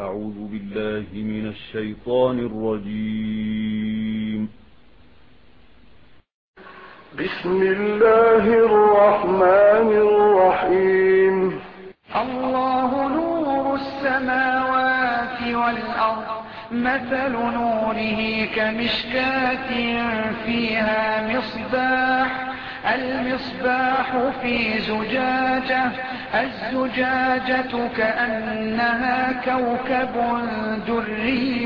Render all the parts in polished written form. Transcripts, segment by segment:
أعوذ بالله من الشيطان الرجيم. بسم الله الرحمن الرحيم. الله نور السماوات والأرض، مثل نوره كمشكاة فيها مصباح، المصباح في زجاجة، الزجاجة كأنها كوكب دري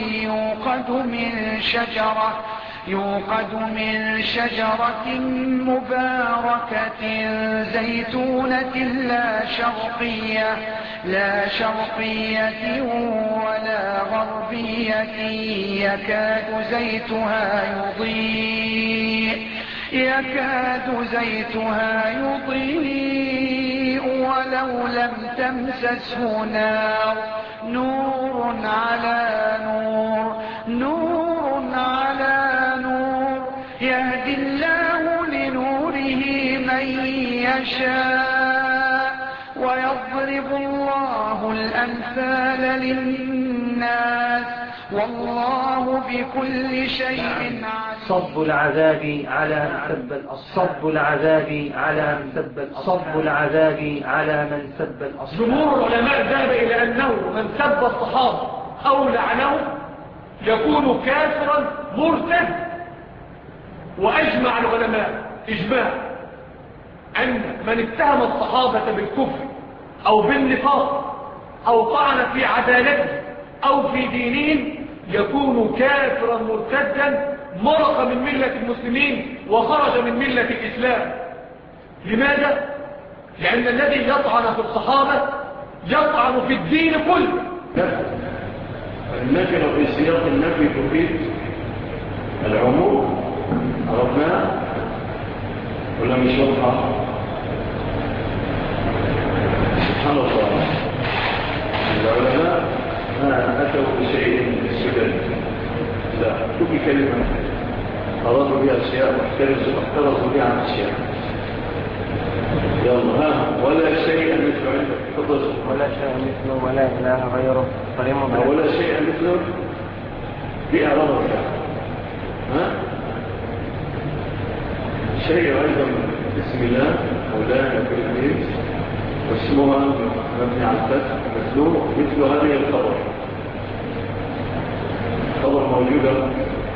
يوقد من شجرة مباركة زيتونة لا شرقية ولا غربية، يكاد زيتها يضيء ولو لم تمسسه نار، نور على نور، يهدي الله لنوره من يشاء، ويضرب الله الأمثال للناس، والله بكل شيء عليم. صب العذاب على من سب الأصحاب. جمهور العلماء ذهب إلى أنه من سب الصحابة أو لعنهم يكون كافرا مرتد، وأجمع العلماء إجماع أن من اتهم الصحابة بالكفر أو بالنفاق أو طعن في عدالته أو في دينهم يكون كافرا مرتدا، مرق من ملة المسلمين وخرج من ملة الإسلام. لماذا؟ لأن الذي يطعن في الصحابة يطعن في الدين كله. النكرة في سياق النفي تفيد العموم، عرفناها ولا مش واضحة؟ سبحان الله، العلماء ما أتوا بشيء من السدد، لا، كل كلمة أرادوا بها أشياء واحترزوا بها عن أشياء. يلا ولا شيء مثله عندك، تفضل. ولا شيء مثله ولا إله غيره قريم بلا. ولا شيء مثله في أعراضها. شيء أيضا بسم الله مولانا في الحديث واسمها مبني على الفتح مثل هذه الخبر موجودة.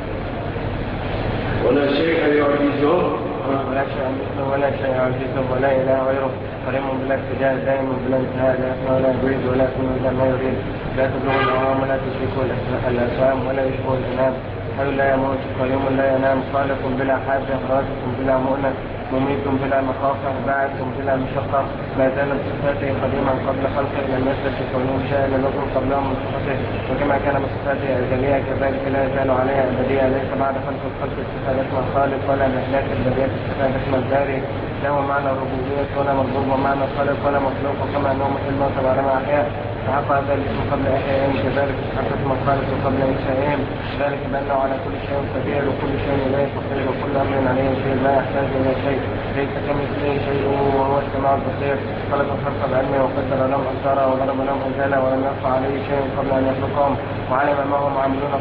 ولا شيء يعجزه ولا شيء يعجزه ولا إله غيره قريم بلا ابتداء دائم بلا انتهاء، لا يسمع ولا يريد ولا يكون إلا ما يريد، لا تبلغ الأوام ولا تشركه الأسوام ولا يشبه الإنام، حي لا يموت قيوم لا ينام، خالق بلا حاجة رازق بلا مؤنة، مميت بلا مخافة باعث بلا مشقة، ما زال بصفاته قديما قبل خلقه لم يزل في كونه شاء لم يكن قبله من صفته، وكما كان بصفاته أزلية كذلك لا يزال عليها أبدية، ليس بعد خلق الخلق استفاد اسم الخالق ولا مهلاك البدية استفاد اسم الباري، له معنى الربوبية ولا مربوب ومعنى الخالق ولا مخلوق، وكما أنه مثل الموت بعدما أحياء فحق هذا الاسم قبل إحيائهم، كذلك حق اسم الخالق قبل إنشائهم، ذلك بأنه على كل شيء قدير وكل شيء إليه فقير وكل أمر عليه شيء لا يحتاج إلى شيء، ليس كمثله شيء وهو السميع البصير، خلق الخلق بعلمه وقدر لهم أقدارا وضرب لهم أجالا ولم يخفى عليه شيء قبل أن يخلقهم، وعلم ما هم عاملون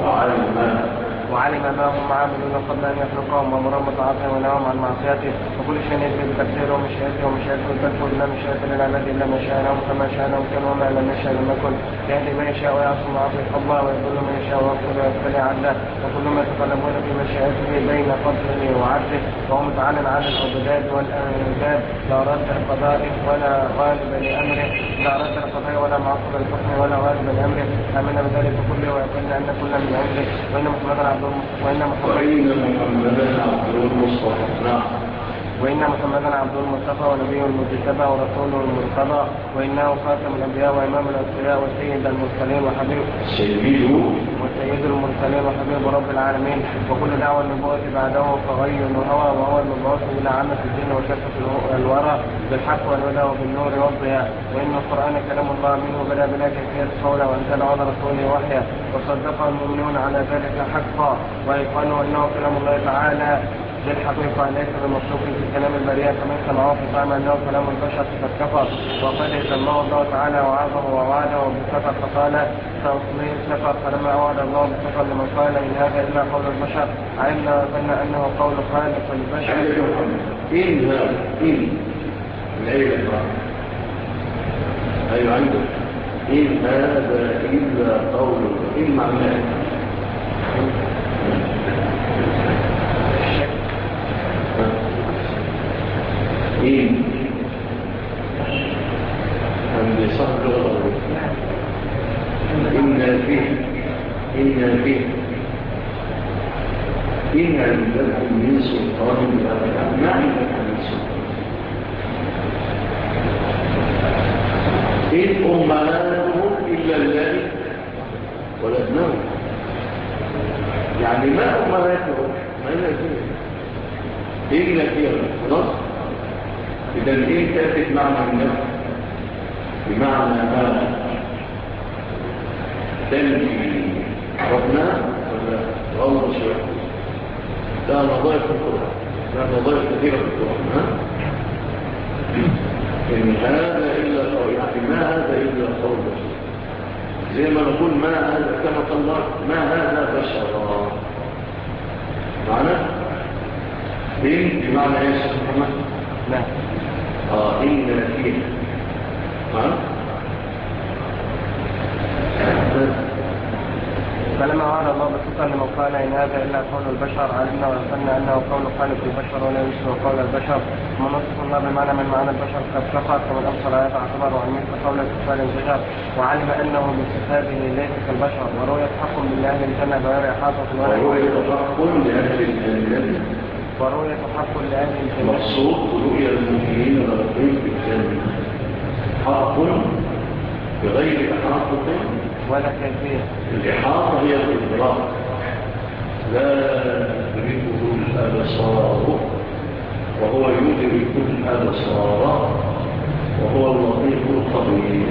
قبل أن يخلقهم وأمرهم بطاعته ونهاهم عن معصيته، وكل شيء يجري بتقديره ومشيئته تدخل لا مشيئة للعباد إلا ما شاء لهم كما شاء لهم كان وما لم يشاء لم يكن، يهدي من يشاء ويعصم عطية الله ويضل من يشاء ويغفر ويبتلي عدله، وكل ما يتطلبون في مشيئته بين فضله وعدله، وهو متعال على الأضداد والأنداد، لا رد لقضائه ولا غالب لأمره، ولا معقب لحكمه ولا غالب لأمره، آمن بذلك كله ويقول أن كل من عنده، وإن محمدا عبد المصطفى ونبيه المجتبى ورسوله المرتضى، وإنه خاتم الأنبياء وإمام الأنبياء وسيد المرسلين وحبيب المرسلين وحبيب رب العالمين، وكل دعوة النبوة بعده فغي وهوى، وهو المبعوث إلى عامة الدين وكافة الورى بالحق والهدى وبالنور والضياء، وإن القرآن كلام الله منه بلا كيفية قوله وأنزل على رسوله وحيا، وصدقه المؤمنون على ذلك حقا، ويقالوا أنه كلام الله تعالى بالحقيقة ليس بمخلوق في كلام البرية فمن سمعه فزعم أنه كلام البشر فقد كفر. وقد سماه الله تعالى وعظه ووعده بالسفر فقال سأصليه سفر. فلما أوعد الله بالسفر لمن قال إن هذا إلا قول البشر علمنا وظن أنه قول خالق البشر. إن هذا العيلة أيوة عندك إن هذا إلا قول إن معناه إن عند صاحب اللغة إن فيه إن عندكم من سلطان بهذا ما عندكم من سلطان إن أمهاتهم إلا الله ولدناهم يعني ما أمهاتهم ما نزل إلا فيها خلاص. إذا إن تأتي معنى النفس بمعنى ما تنجي عرفنا ولا الله شيء لا نظائف في القرآن لا نظائف كثيرة في القرآن إن هذا إلا قول يعني ما هذا إلا قول بشر زي ما نقول ما هذا كما قال الله ما هذا بشر معنى إن بمعنى إيه يا شيخ محمد؟ لا إن فيه فلما وعد الله بالسفر لمن قال إن هذا إلا قول البشر علمنا وظن أنه قول خالق البشر ولا يشبه قول البشر. ومن وصف الله بمعنى من معنى البشر قد كفر فمن أبصر هذا اعتبر عن مثل قول الكفار البشر وعلم أنه من صفاته ليس كالبشر. ورؤية حق من أهل الجنة غير إحاطة ورؤية حق لأهل الجنة ورؤية حق لأهل الجنة مقصود رؤية المؤمنين والرقيب في الجنة حق بغير إحاطة ولا كيفية. الإحاطة هي الإدراك لا يدركه الأبصار وهو يدرك الأبصار وهو اللطيف الخبير.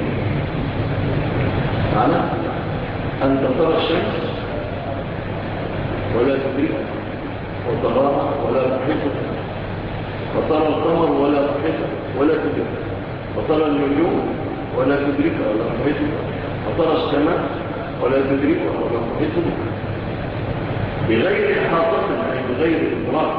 معنى أنت ترى الشمس ولا تدركها وتراها ولا تحيطها وترى القمر ولا تحيطها ولا تدركها وترى النجوم ولا تدركها ولا تحيطها وترى السماء ولا تدركها ولا تحيطها بغير إحاطة أي بغير إدراك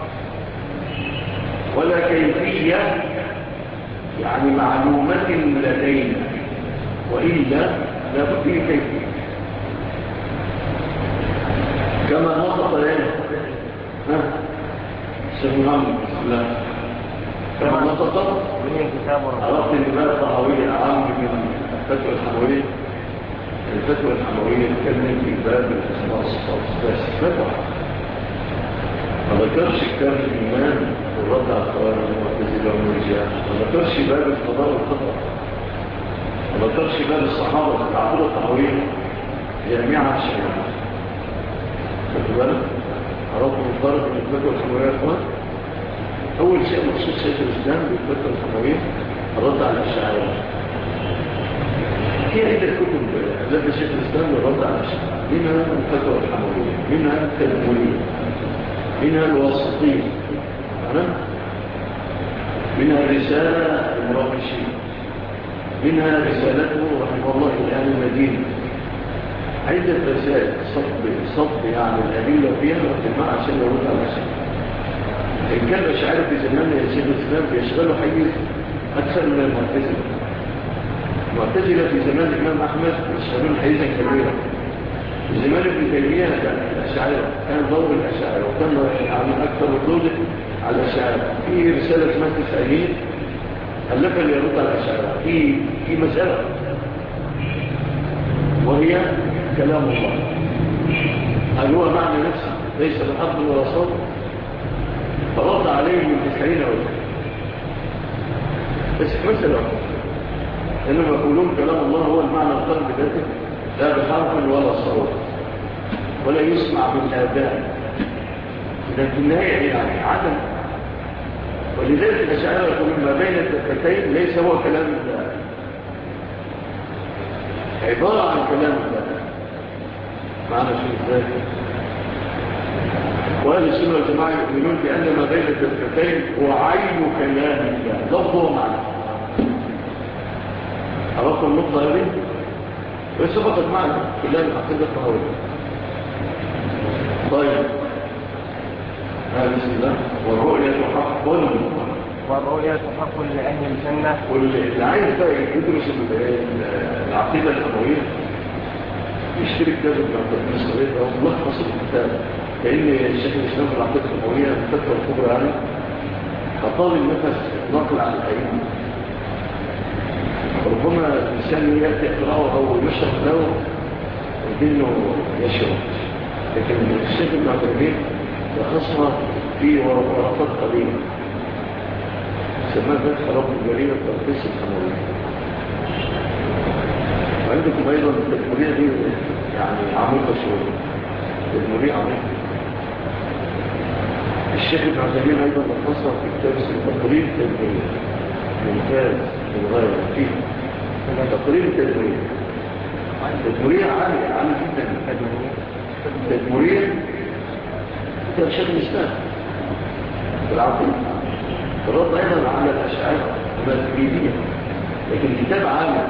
ولا كيفية يعني معلومة لدينا وإلا لا بد كيفية كما نطق لنا الشيخ محمد بسم الله كما نطق عرفت الإمام الطحاوي العام من الفتوى الحموية. الفتوى الحموية تكلم في باب الأسماء والصفات بس فتوى ما ذكرش كتاب الإيمان والرد على القوانين والمعتزلة والمرجئة ما ذكرش باب القضاء والخطأ ما ذكرش باب الصحابة العقيدة الطحاوية جامعة الشريعة. خدوا بالك عرفوا الفرق من الفتوى الحموية يا اخوان. أول شيء مخصوص شيخ الإسلام بالفتوى الحموية الرد على الأشاعرة. هي عدة كتب التي شيخ الإسلام الرد على الأشاعرة منها الفتوى الحموية منها التدمرية منها الوسطية منها الرسالة المراقشية منها رسالته رحمه الله إلى أهل المدينة. عدة رسائل صب يعني الأدلة فيها والجماعة عشان يرد على الأشاعرة. إن كان الأشاعرة في زمان يا شيخ الإسلام بيشغلوا حيث أكثر من المعتزلة. المعتزلة في زمان الإمام أحمد يشغلون حيزا كبيرا. في زمان ابن تيمية الأشاعرة كان دور الأشاعرة وكان يعني أكثر ردود على الأشاعرة. في رسالة اسمها التسعينية ألفها ليرد على الأشاعرة في مسألة وهي كلام الله هل هو معنى نفسه ليس بحق ولا صوت فرد عليه من 90 وجه بس مثلا إنهم يقولون كلام الله هو المعنى القلب ذاته لا بحرف ولا صوت ولا يسمع بالآذان. إذا في النهاية يعني عدم. ولذلك الأشاعرة يقولون ما بين الدفتين ليس هو كلام الله عبارة عن كلام الله معنى شيء ذلك. وأهل السنة والجماعة يؤمنون بأن ما بين الدفتين هو عين كلام الله لفظه ومعنى. عرفت النقطة هذه؟ وسبقت معنا كلام العقيدة الطهوية. طيب بسم الله. والرؤية حق لأهل الجنة. واللي عايز بقى يدرس العقيدة الطهوية يشترك كتاب ابن الصغير أو ملخص الكتاب، لأن الشيخ الإسلام في العقيدة الطهوية الفتوى الكبرى عنه خطاب النفس نقل عن الأئمة. ربما الإنسان يأتي يقرأه أو يشرح له ويجنه يشرح، لكن الشيخ ابن عثيمين تخصص في ورقات قليلة سماه فتح رب الجليل التلخيص الحموي. وعندكم أيضا التدمرية دي يعني عميقة شوية، التدمرية عميقة. الشيخ ابن عثيمين أيضا تخصص في كتاب اسمه تقرير التدمرية، ممتاز للغاية فيه تقرير التدمرية. التدمرية عالية جدا. التدمرية كتاب شيخ الإسلام بالعقيدة، الرد أيضا على الأشعار والماتريدية، لكن الكتاب عالي.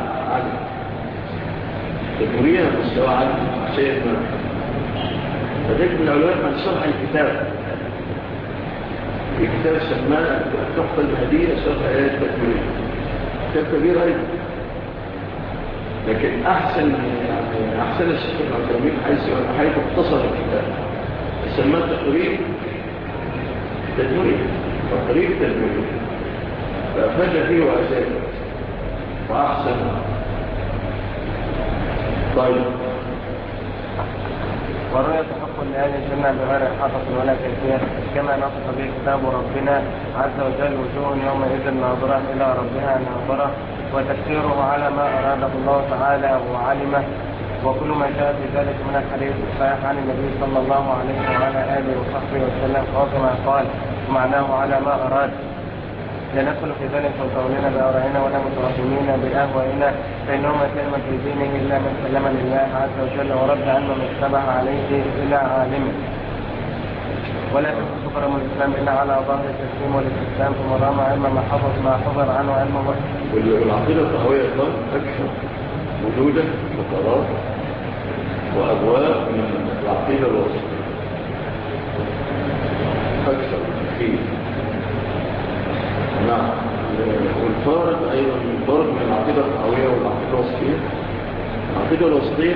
التدمرية مستوى عالي شيء ما. فذلك من العلماء من شرح الكتاب، الكتاب سماه التحفة المهدية شرح آيات التدمرية، كتاب كبير أيضا. لكن أحسن الشيخ العثيمين حيث اختصر الكتاب سماه تقرير التدمرية، فأفاد فيه وأزاد وأحسن. طيب والرؤية حق لأهل الجنة بغير حافظ ولا كيفية، كما نطق به كتاب ربنا عز وجل: وجوه يومئذ ناظرة إلى ربها ناظرة. وتفسيره على ما أراده الله تعالى وعلمه، وكل ما جاء في ذلك من الحديث الصحيح عن النبي صلى الله عليه وعلى آله وصحبه وسلم كما قال معناه على ما أراد. لا ندخل في ذلك وقولنا بأرائنا ولا مترحمين بأهوائنا، فإنهما كلمة في دينه إلا من سلم لله عز وجل ورد عنه من اشتبه عليه إلى عالمه. ولا تثبت كرم الإسلام إلا على ظهر التسليم والاستسلام، ثم رام علم ما حفظ عنه علمه. والعقيدة الطهوية أكثر وجودا وقرار وأبواب من العقيدة الوسطية أكثر كثير. نعم. والفارق أيضا الفارق من العقيدة الطهوية والعقيدة الوسطية. العقيدة الوسطية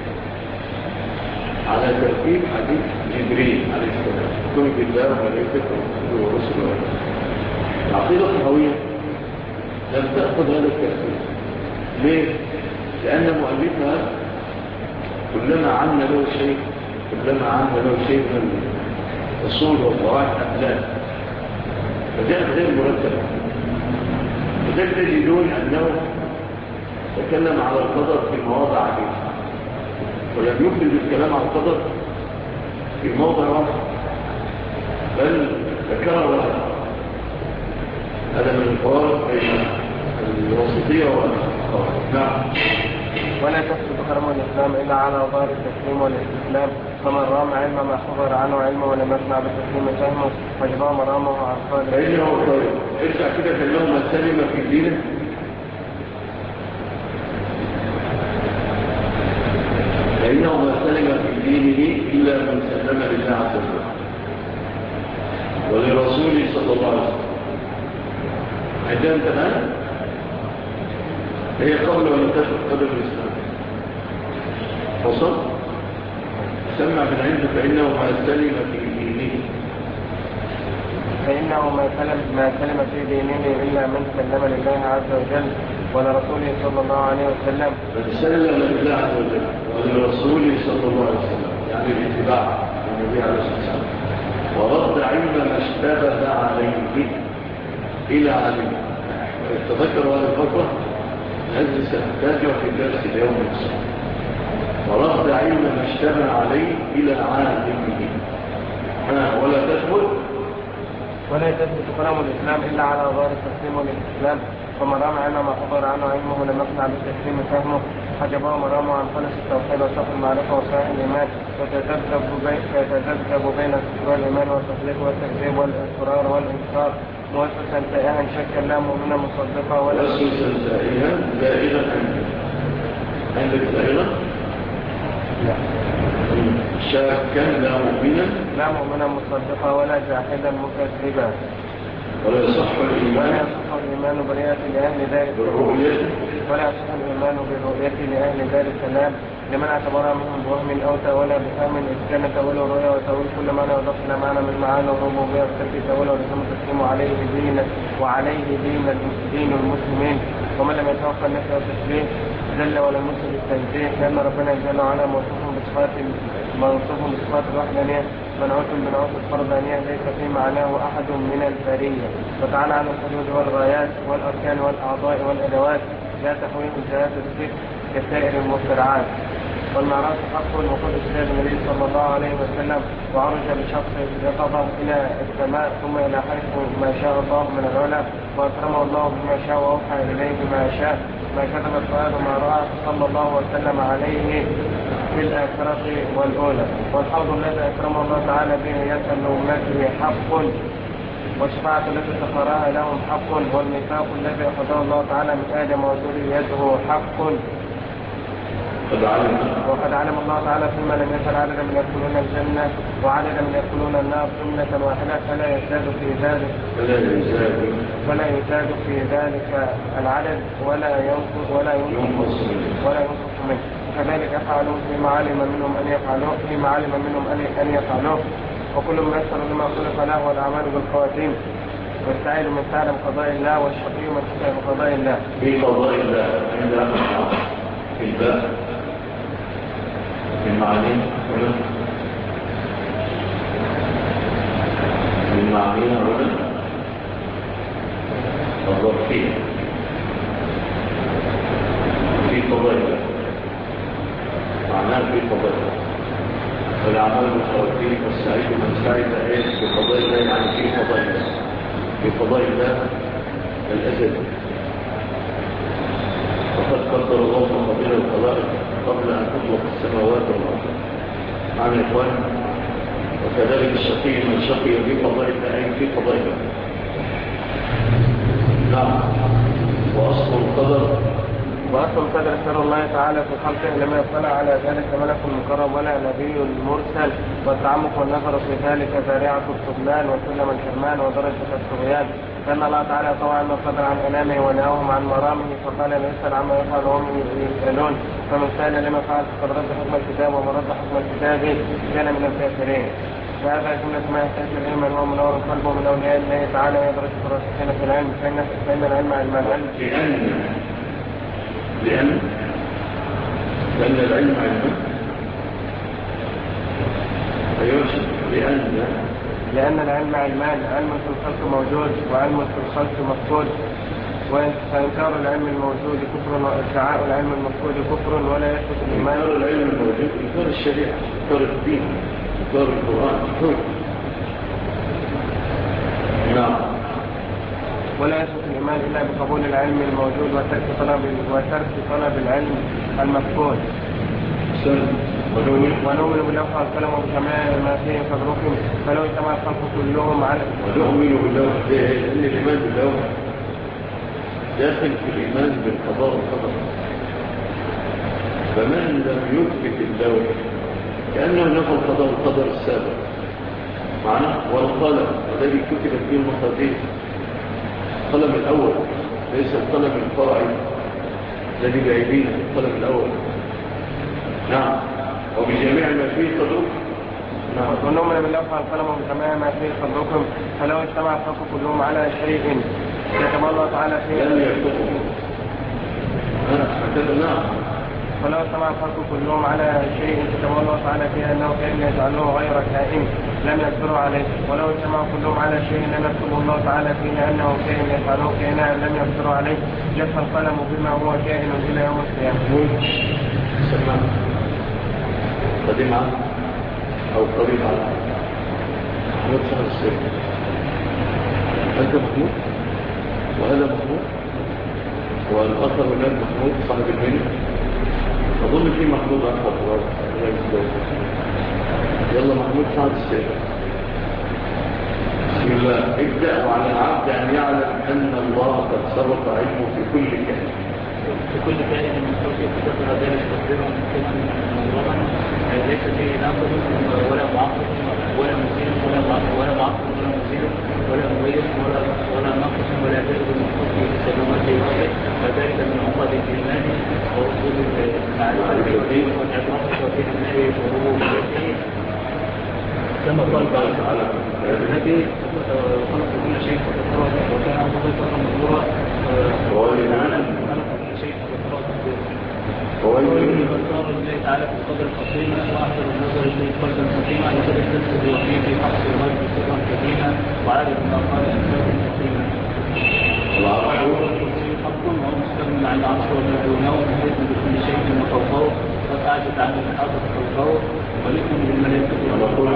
على ترتيب حديث جبريل عليه السلام: كن بالله وملائكته ورسله. العقيدة الطهوية لم تأخذ هذا الترتيب. ليه؟ لأن مؤلفها كلما عنا له شيء من الأصول والقواعد أخلاق فجاءت غير مرتبة. وذلك تجدون أنه تكلم على القدر في مواضع عديدة، ولم يكمل بالكلام عن القدر في موضع واحد، بل ذكره واحد. هذا من الفوارق بين الوسطية والقواعد. نعم. ولا تثبت كرم الإسلام إلا على ظاهر التسليم والاستسلام، فمن رام علم ما حضر عنه علمه ولم يسمع بالتسليم فهمه فجباه مرامه عن صالح. فإنه طيب ارجع كده كأنه ما سلم في دينه. فإنه ما سلم في دينه إلا من سلم لله عز وجل ولرسوله صلى الله عليه وسلم. عندما انتهى هي قبل أن تدخل قدر الإسلام وصل سمع من عنده فإنه ما سلم في دينه في دينه إلا من سلم لله عز وجل ولرسوله صلى الله عليه وسلم. فسلم لله عز وجل ولرسوله صلى الله عليه وسلم، يعني الاتباع النبي عليه الصلاة والسلام، ورد علم ما اشتبه عليه إلى علمه. تذكروا هذه الفترة هذه سنحتاجها في الدرس اليوم نفسه. ورد علم ما اشتبه عليه إلى عالمه. ولا تثبت كلام الإسلام إلا على ظاهر التسليم والاستسلام، ومن رام عنه ما حضر عنه علمه لم يقنع بالتسليم فهمه حجبه مرامه عن خلص التوحيد وصف المعرفة وصحيح الإيمان وتذبذب بين الكفر والإيمان والتصديق والتكذيب والإصرار والإنكار موسوسا تائها شكا لا مؤمنا مصدقا ولا موسوسا تائها زائدا عندك زائدا؟ لا شاكا لا مؤمنا مصدقا ولا جاحدا مكذبا ولا يصح الإيمان برؤية لأهل ذلك ولا يصح الإيمان بالرؤية لأهل ذلك الكلام لمن اعتبرها منهم بوهم أو تأويل بفهم إذ كان تأويل الرؤيا وتأويل كل معنى وضف إلى معنى من معاني الربوبية وترك تأويل ولزم التسليم وعليه دين المسلمين ومن لم يتوقع النفي والتشبيه جل ولا يمثل التنزيه لأن ربنا جل وعلا موصوف بصفات الوحدانية منعوت بنعوت الفردانية ليس في معناه أحد من البرية وتعالى عن الحدود والغايات والأركان والأعضاء والأدوات لا تحويه انتهاء الذكر كسائر المخترعات والمعراج حق وقد أجساد النبي صلى الله عليه وسلم وعرج بشخص يقظة إلى السماء ثم إلى حيث ما شاء الله من العلا وأكرمه الله بما شاء وأوحى إليه ما شاء ما كتب الفؤاد ما رأى صلى الله وسلم عليه في الآخرة والأولى والحوض الذي أكرمه الله تعالى به يسأل أمته حق والشفاعة التي سخرها لهم حق والميثاق الذي أخذه الله تعالى من آدم وذريته حق وقد علم الله تعالى فيما لم يزل عددا من يدخلون الجنة وعددا من يدخلون النار جملة واحدة فلا يزداد في ذلك العدد ولا ينقص منه كذلك أفعلوا فيما علم منهم أن يفعلوه وكل ما يسر لما خلق له والأعمال بالخواتيم والسعيد من تعلم قضاء الله والشقي من شكى بقضاء الله في قضاء الله عند في الباء المعنى هنا الظرفية في قضاء الله معناه في قضاء الله والأعمال بالخواتيم والسعيد من سعيد في قضاء الله يعني في قضاء الله الأزل وقد قدر الله مقابل القضاء قبل أن تطلق السماوات والأرض معنى إخوان وكذلك الشقي من شقي في قضاء الله أي في قضاء الله نعم وأصل القدر سر الله تعالى في خلقه لما يطلع على ذلك ملك مكرم ولا نبي مرسل والتعمق والنظر في ذلك ذريعة الطغيان وسلم الحرمان ودرجة الطغيان لأن الله تعالى طوى أن القدر عن أنامه ونهاهم عن مرامه فقال لا يسأل عما يفعل وهم يسألون فمن سأل لما فعل فقد رد حكم الكتاب ومن رد حكم الكتاب كان من الكافرين فهذا جملة ما يحتاج العلم هو منور قلبه من أولياء الله تعالى يدرس الراسخين في العلم فإن العلم علم العلم لأن العلم علم لأن العلم علمان علم في الخلق موجود وعلم في الخلق مفقود فإنكار العلم الموجود كفر وادعاء العلم المفقود كفر ولا يثبت الإيمان. إنكار العلم الموجود إنكار الشريعة إنكار الدين إنكار القرآن نعم ولا يثبت الإيمان إلا بقبول العلم الموجود وترك طلب العلم المفقود. ونؤمن باللوح والقلم وبجميع ما فيه فضلكم فلو اجتمع الخلق كلهم على ونؤمن باللوح لأن الإيمان باللوح داخل في الإيمان بالقضاء والقدر فمن لم يثبت اللوح كأنه نفى القضاء والقدر السابق معناه والقلم الذي كتبت فيه المقادير القلم الأول ليس القلم الفرعي الذي بأيدينا القلم الأول نعم وبجميع ما فيه صدركم نعم ونؤمن بالله والقلم وبجميع ما فيه صدركم فلو اجتمع الخلق كلهم على شيء كتب الله تعالى فيه لم يكتبوا نعم فلو اجتمع الخلق كلهم على شيء كتب الله تعالى فيه أنه كان يجعله غير كائن لم يقدروا عليه ولو اجتمع كلهم على شيء لم يكتب الله تعالى فيه أنه كائن يفعله كائنا لم يقدروا عليه جف القلم بما هو كائن إلى يوم القيامة. سمع قديم أو قريب عنه محمود صلى السيد أنت محمود وهذا محمود والأثر هناك محمود صاحب المنى. أظن في محمود أحمد رابط. يلا محمود صاحب الشيخ. بسم الله. ابدأ وعلى العبد أن يعلم أن الله قد سبق علمه في كل كائن. في كل كائن من خلقه قدر ذلك تقديرا مكتوبا ليس فيه ناقض ولا معقد ولا مزيد ولا معقد ولا مزيد ولا مغير ولا ناقص ولا زائد من خلقه بسلامته وغيره وذلك من عقد الايمان ورسول المعرفه والاعتراف وفيه الله وربوبيته كما قال تعالى الذي خلق كل شيء فقدره وكان عبده قدرا مقدورا تعالى خلق كل شيء فقدره فقدر الله تعالى في القدر القصير واحسن النظر اليه قلبا سليما لقد استدل وفيه في حق الغيب سرا كريما وعدد ما قال انسان حكيما حق وهو مستمع عن العرش وما دونه محيط بكل شيء وفوقه قد اعجز عن الاحاطه فوقه ولكم بالملائكه ونقول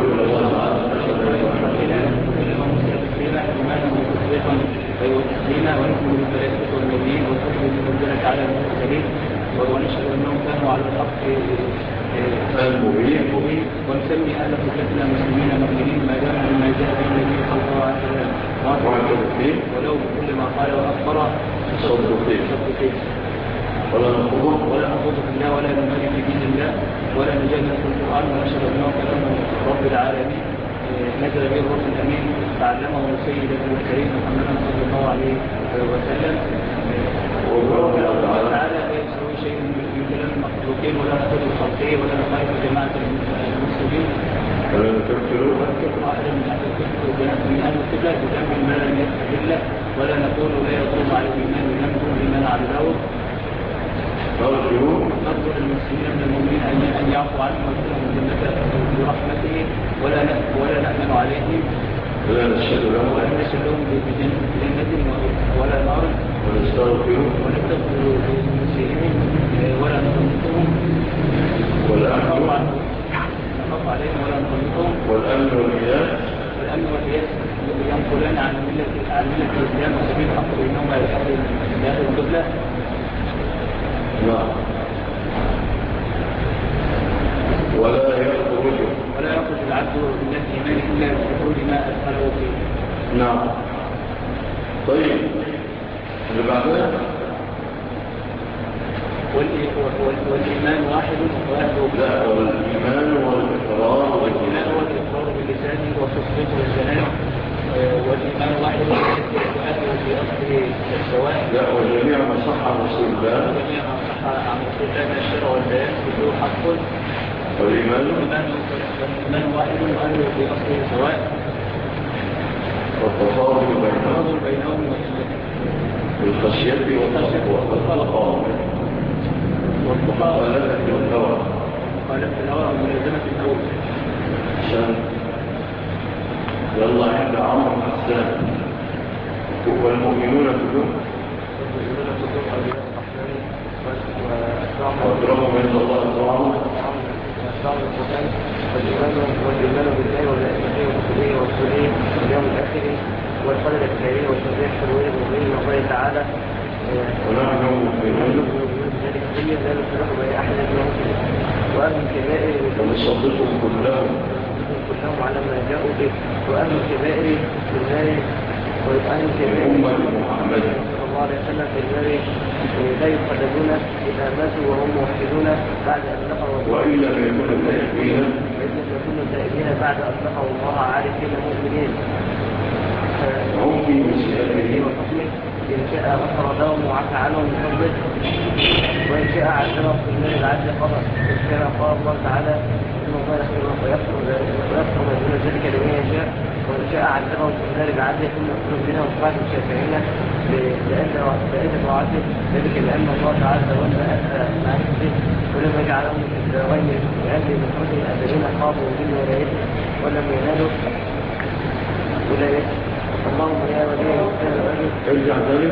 إيمانا وتصديقا وتسليما ونؤمن بالملائكة والنبيين والكتب المنزلة على المرسلين ونشهد أنهم كانوا على الحق المبين ونسمي أهل قبلتنا مسلمين مؤمنين ما داموا بما جاء به النبي صلى الله عليه وسلم ولو بكل ما قال وأخبر صدقين ولا نخوض في الله ولا نماري في دين الله ولا نجادل في القرآن ونشهد أنه كلام رب العالمين نزل به الروح الأمين فعلمه سيد المرسلين محمد صلى الله عليه وسلم والله تعالى لا يسوي شيء من كلام المخلوقين ولا نخوض الخلقين ولا نخالف جماعة المسلمين ولا نكفر أحدا من أهل القبلة بذنب ما لم يكفر بالله ولا نقول لا يقوم على الإيمان ذنب لمن عبده نرجو للمسلمين من المؤمنين أن يعفو عنهم ويدخلهم الجنة برحمته ولا نأمن عليهم ولا نشهد لهم بجنة ولا نار ونستغفر لمسيئهم ولا نخلطهم ولا نخاف عليهم ولا نخلطهم والأمن والإياس ينقلان عن ملة الإسلام وسبيل الحق بينهما يلحق لأهل القبلة. ولا يخرج العبد من الإيمان إلا بخروج ما أدخله فيه. نعم. طيب اللي بعدها والإيمان واحد لا والإيمان والإقرار باللسان والتصديق بالجنان والإيمان واحد في أصله السواء لا والجميع ما صح عن رسول الله والجميع ما صح عن رسول الله من الشرع والبيان بدون حق والإيمان واحد وأهله في أصله سواء والتفاضل بينهم بالخشية والتقوى والمخالفة بالهوى وملازمة الهوى عشان يلا عند عمر حسان والمؤمنون كلهم وأكرمهم عند الله تعالى والإيمان بالله والملائكة وكتبه ورسله واليوم الآخر والقدر الخيري والتوزيع الحلوين المؤمنين وقال تعالى ونحن مؤمنون ذلك كله لا نفرق بين أحد منهم وأهل الكبائر ونصدقهم كلهم على ما جاءوا به وأهل الكبائر في النار وأهل الكبائر أمة محمد صلى الله عليه وسلم في النار لا يخلدون إذا ماتوا وهم موحدون بعد أن لقوا وإن لم يكونوا تائبين بعد أن لقوا الله عارفين مؤمنين هم في مشيئته وحكمه إن شاء غفر لهم وعفى عنهم من فضله وإن شاء عذبهم في النار العدل قضى كما قال الله تعالى إن الله يغفر ما دون ذلك لمن يشاء وإن شاء عذبهم في النار العدل ثم يخرج منهم بعد الشافعين لأن وعده ذلك لأن الله تعالى تولى معرفته ولم يجعلهم في الدارين لأجل من حسن الذين خاضوا من ولايته ولم ينالوا ولايته اللهم يا ولي الإنسان الرجل ارجع ذلك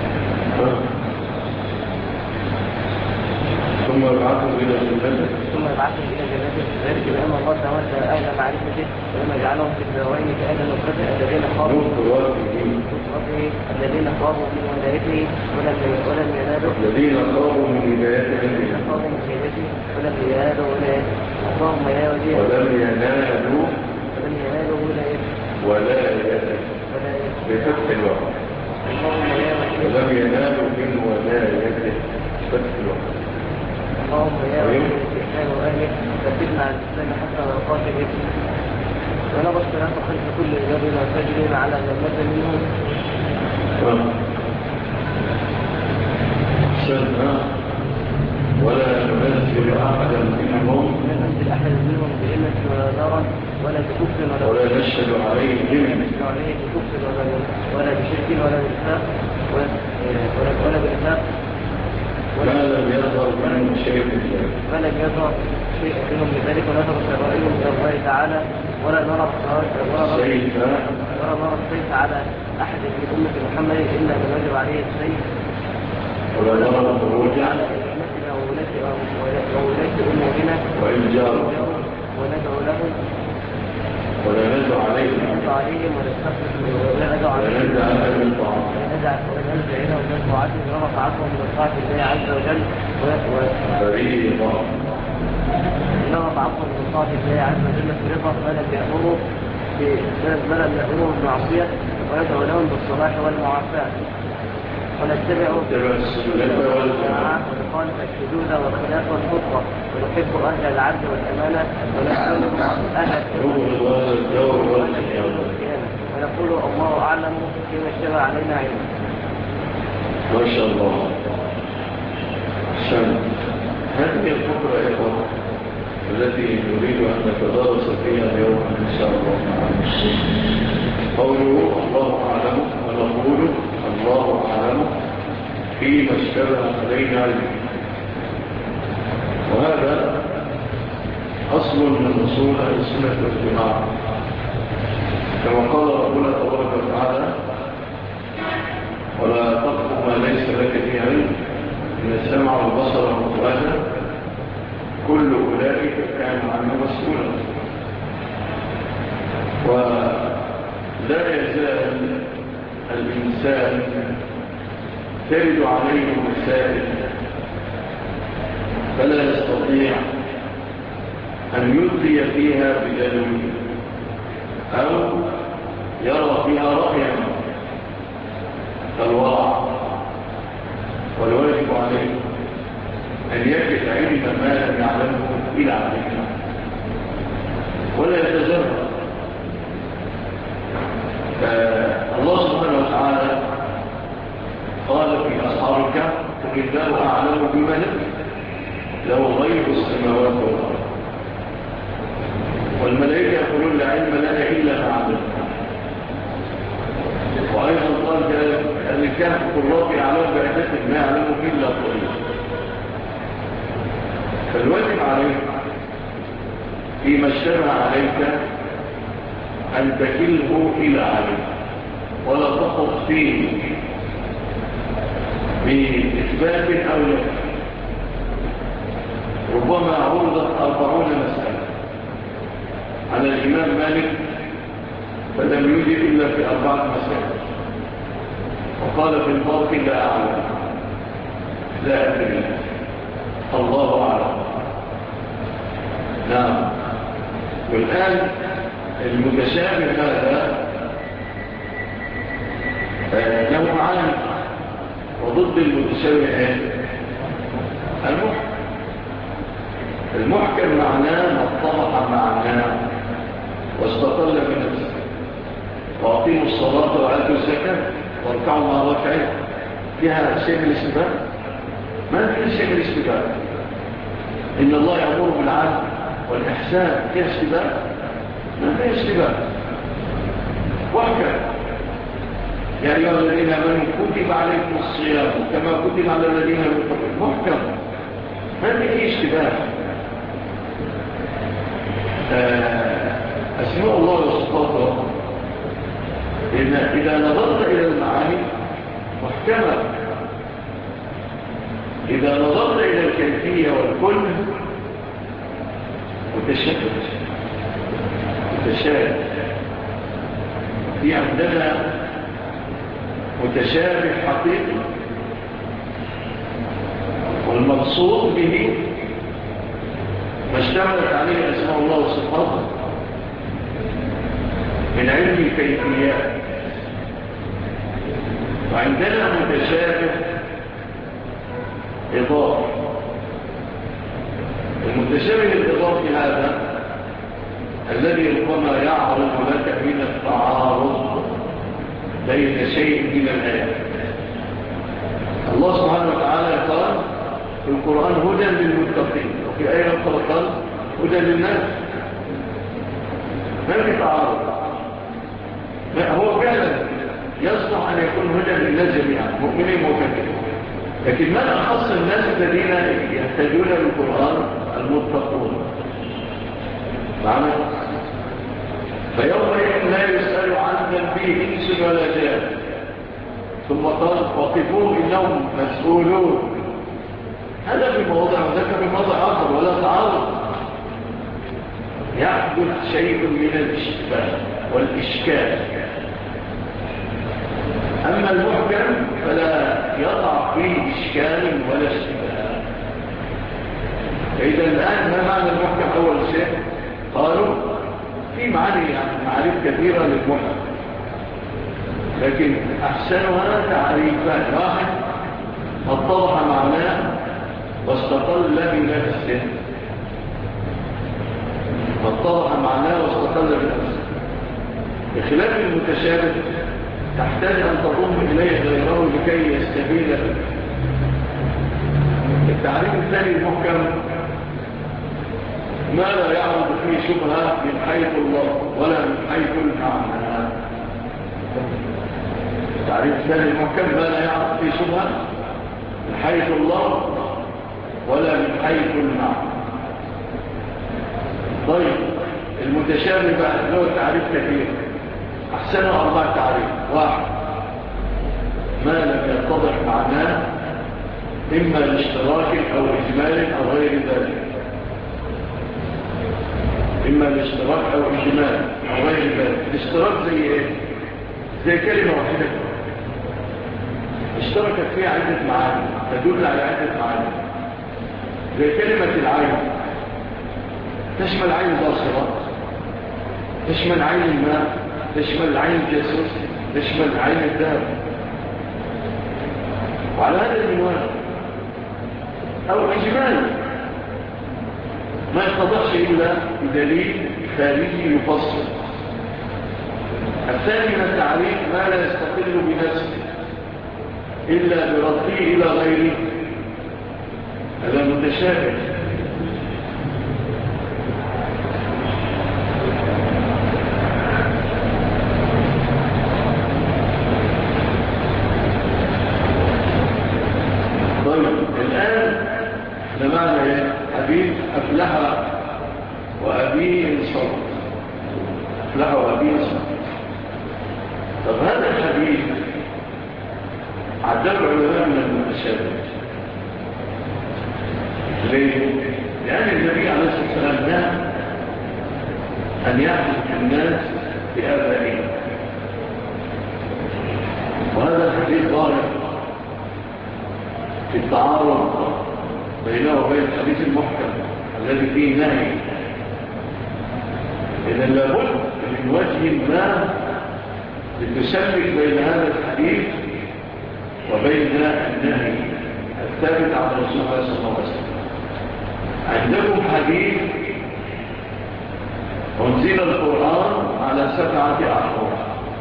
ثم يبعثهم إلى جنته يبعثهم إلى جنته ذلك بأن الله تولى أهل معرفته ولما جعلهم في الدواوين كأهل نصرته الذين خاضوا الذين خاضوا من ولايته ولم ينالوا الذين خاضوا من هدايته ولم ينالوا ولايته اللهم يا ولي ولم ينالوا ولايته بفتح الوقت اللهم يا ولي ولم ينالوا من ولايته فتح الوقت اللهم يا ولي الإسلام وأهله ثبتنا على الإسلام حتى نلقاك به ونرى الصلاة خلف كل إجاب وسجد على ذمة منهم سنة ولا ننزل أحدا منهم بإمة ولا دارا ولا بكفر ولا نشهد عليهم بكفر ولا بشرك ولا بإسلام ولا بإسلام ما لم يظهر منهم شيء منهم لذلك ونظر سرائرهم من الله تعالى ولا نرى السيف على أحد من أمة محمد إلا من وجب عليه السيف ولا نرى الخروج على أئمتنا وولاة أمورنا وإن جاروا وندعو لهم ولا ندعو عليهم ولا ندعو من طعام وننزع إليهم من طاعتهم ورفعتهم من طاعة الله عز وجل فريضة ورفعتهم من طاعة الله عز وجل فريضة فلم يأمروا بالمعصية وندعو لهم بالصلاح والمعافاة ونتبع السنة والجماعة ونخالف الشذوذ والخلاف والفرقة ونحب أهل العدل والأمانة ونحب أهل الجور والخيانة ونقول الله أعلم فيما اشتبه علينا علم. ما شاء الله. هذه الفكرة يا إخوة التي نريد أن نتدارس فيها اليوم إن شاء الله. قوله الله أعلم ونقول الله أعلم فيما اشتبه علينا علم. وهذا أصل من أصول أهل السنة والجماعة كما قال ربنا تبارك وتعالى ولا تقف ما ليس لك فيه علم إن السمع والبصر والفؤاد كل أولئك كان عنه مسؤولا. ولا يزال الإنسان ترد عليه مسائل فلا يستطيع أن يدري فيها بدليل أو يرى فيها رأيا فالورع والواجب عليه أن يجد علم ما لم يعلمه إلى علمه ولا يتجرد. الله سبحانه وتعالى قال في أصحاب الكهف قل الله أعلم بما له غيب السماوات والأرض والملائكة يقولون لا علم لنا إلا ما علمنا. وأيضا قال الكهف قل ربي أعلم بعدته ما يعلمه إلا قليل. فالواجب عليك فيما اشتبه عليك أن تكله إلى عليك ولا تخط فيه بإثبات أو لا. ربما عرضت 40 مسألة على الإمام مالك فلم يجب إلا في 4 مسائل وقال في الباطل لا أعلم لا أدري الله أعلم. نعم. والآن المتشابه هذا له معاني وضد المتشابه المحكم معناه ما اتضح معناه واستقل بنفسه. وأقيموا الصلاة وآتوا الزكاة واركعوا مع الراكعين. فيها شيء من الاستباء؟ ما فيها شيء من الاستباء. إن الله يأمر بالعدل والإحسان. فيها استباء؟ ما فيها استباء. وهكذا يا أيها الذين آمنوا كتب عليكم الصيام كما كتب على الذين من قبلكم. محكم ما فيه اشتباه. أسماء الله وصفاته إذا نظرت إلى المعاني محكمة. إذا نظرت إلى الكيفية والكل متشابه. في عندنا متشابه حقيقي، والمقصود به ما اشتملت عليه اسماء الله وصفاته من علم الكيفيات. وعندنا متشابه إضافي. المتشابه الإضافي هذا الذي ربما يعرض لك من التعارض بين شيء من الآيات. الله سبحانه وتعالى قال في القرآن هدى للمتقين، وفي آية أخرى قال هدى للناس. ما في تعارض، هو فعلا يصلح أن يكون هدى للناس جميعا مؤمنين وكافرين، لكن من أخص الناس الذين يحتاجون للقرآن؟ المتقون. معنى فيومئذ لا يسأل عن ذنبه إنس ولا جان، ثم قال وقفوهم إنهم مسؤولون. هذا في موضع وذاك في موضع آخر ولا تعارض. يحدث شيء من الاشتباه والإشكال. أما المحكم فلا يقع فيه إشكال ولا اشتباه. فإذا الآن ما معنى المحكم؟ أول شيء قالوا في معاني معارف كثيرة للمحكم، لكن أحسنها تعريفان. واحد اتضح معناه واستقل بنفسه، اتضح معناه واستقل بنفسه، بخلاف المتشابه تحتاج أن تضم إليه غيره لكي يستبين له. التعريف الثاني المحكم ما لا يعرض فيه شبهة من حيث الله ولا من حيث المعنى. التعريف الثاني المحكم ما لا يعرض فيه شبهة من حيث الله ولا من حيث المعنى. طيب المتشابه بقى له تعريف كثير، أحسنه 4 تعريف. واحد ما لم يتضح معناه إما لاشتراك أو إجمال أو غير ذلك. إما الاشتراك أو إجمال أو غير ذلك. الاشتراك زي إيه؟ زي كلمة واحدة اشتركت فيها عدة معاني تدل على عدة معاني، زي كلمة العين تشمل عين البصرة، تشمل عين الماء، تشمل عين الجاسوس، تشمل عين الذهب. وعلى هذا المنوال أو إجمال ما يتضحش إلا بدليل خارجي يفصل. الثاني من التعريف ما لا يستقل بنفسه إلا برده إلى غيره، هذا متشابه. طيب الآن لمعنى إيه؟ حديث أفلح وأبيه انصر. أفلح وأبيه انصر. طب هذا الحديث عدل العلماء من المتشابه. ليه؟ لأن النبي عليه الصلاة والسلام نهى أن يحدث الناس بآبائهم، وهذا الحديث ظاهر في التعارض بينه وبين الحديث المحكم الذي فيه نهي. إذن لابد من وجه ما لتسلك بين هذا الحديث وبين النهي الثابت عن رسول الله صلى الله عليه وسلم. عندكم حديث أنزل القرآن على 7 أحرف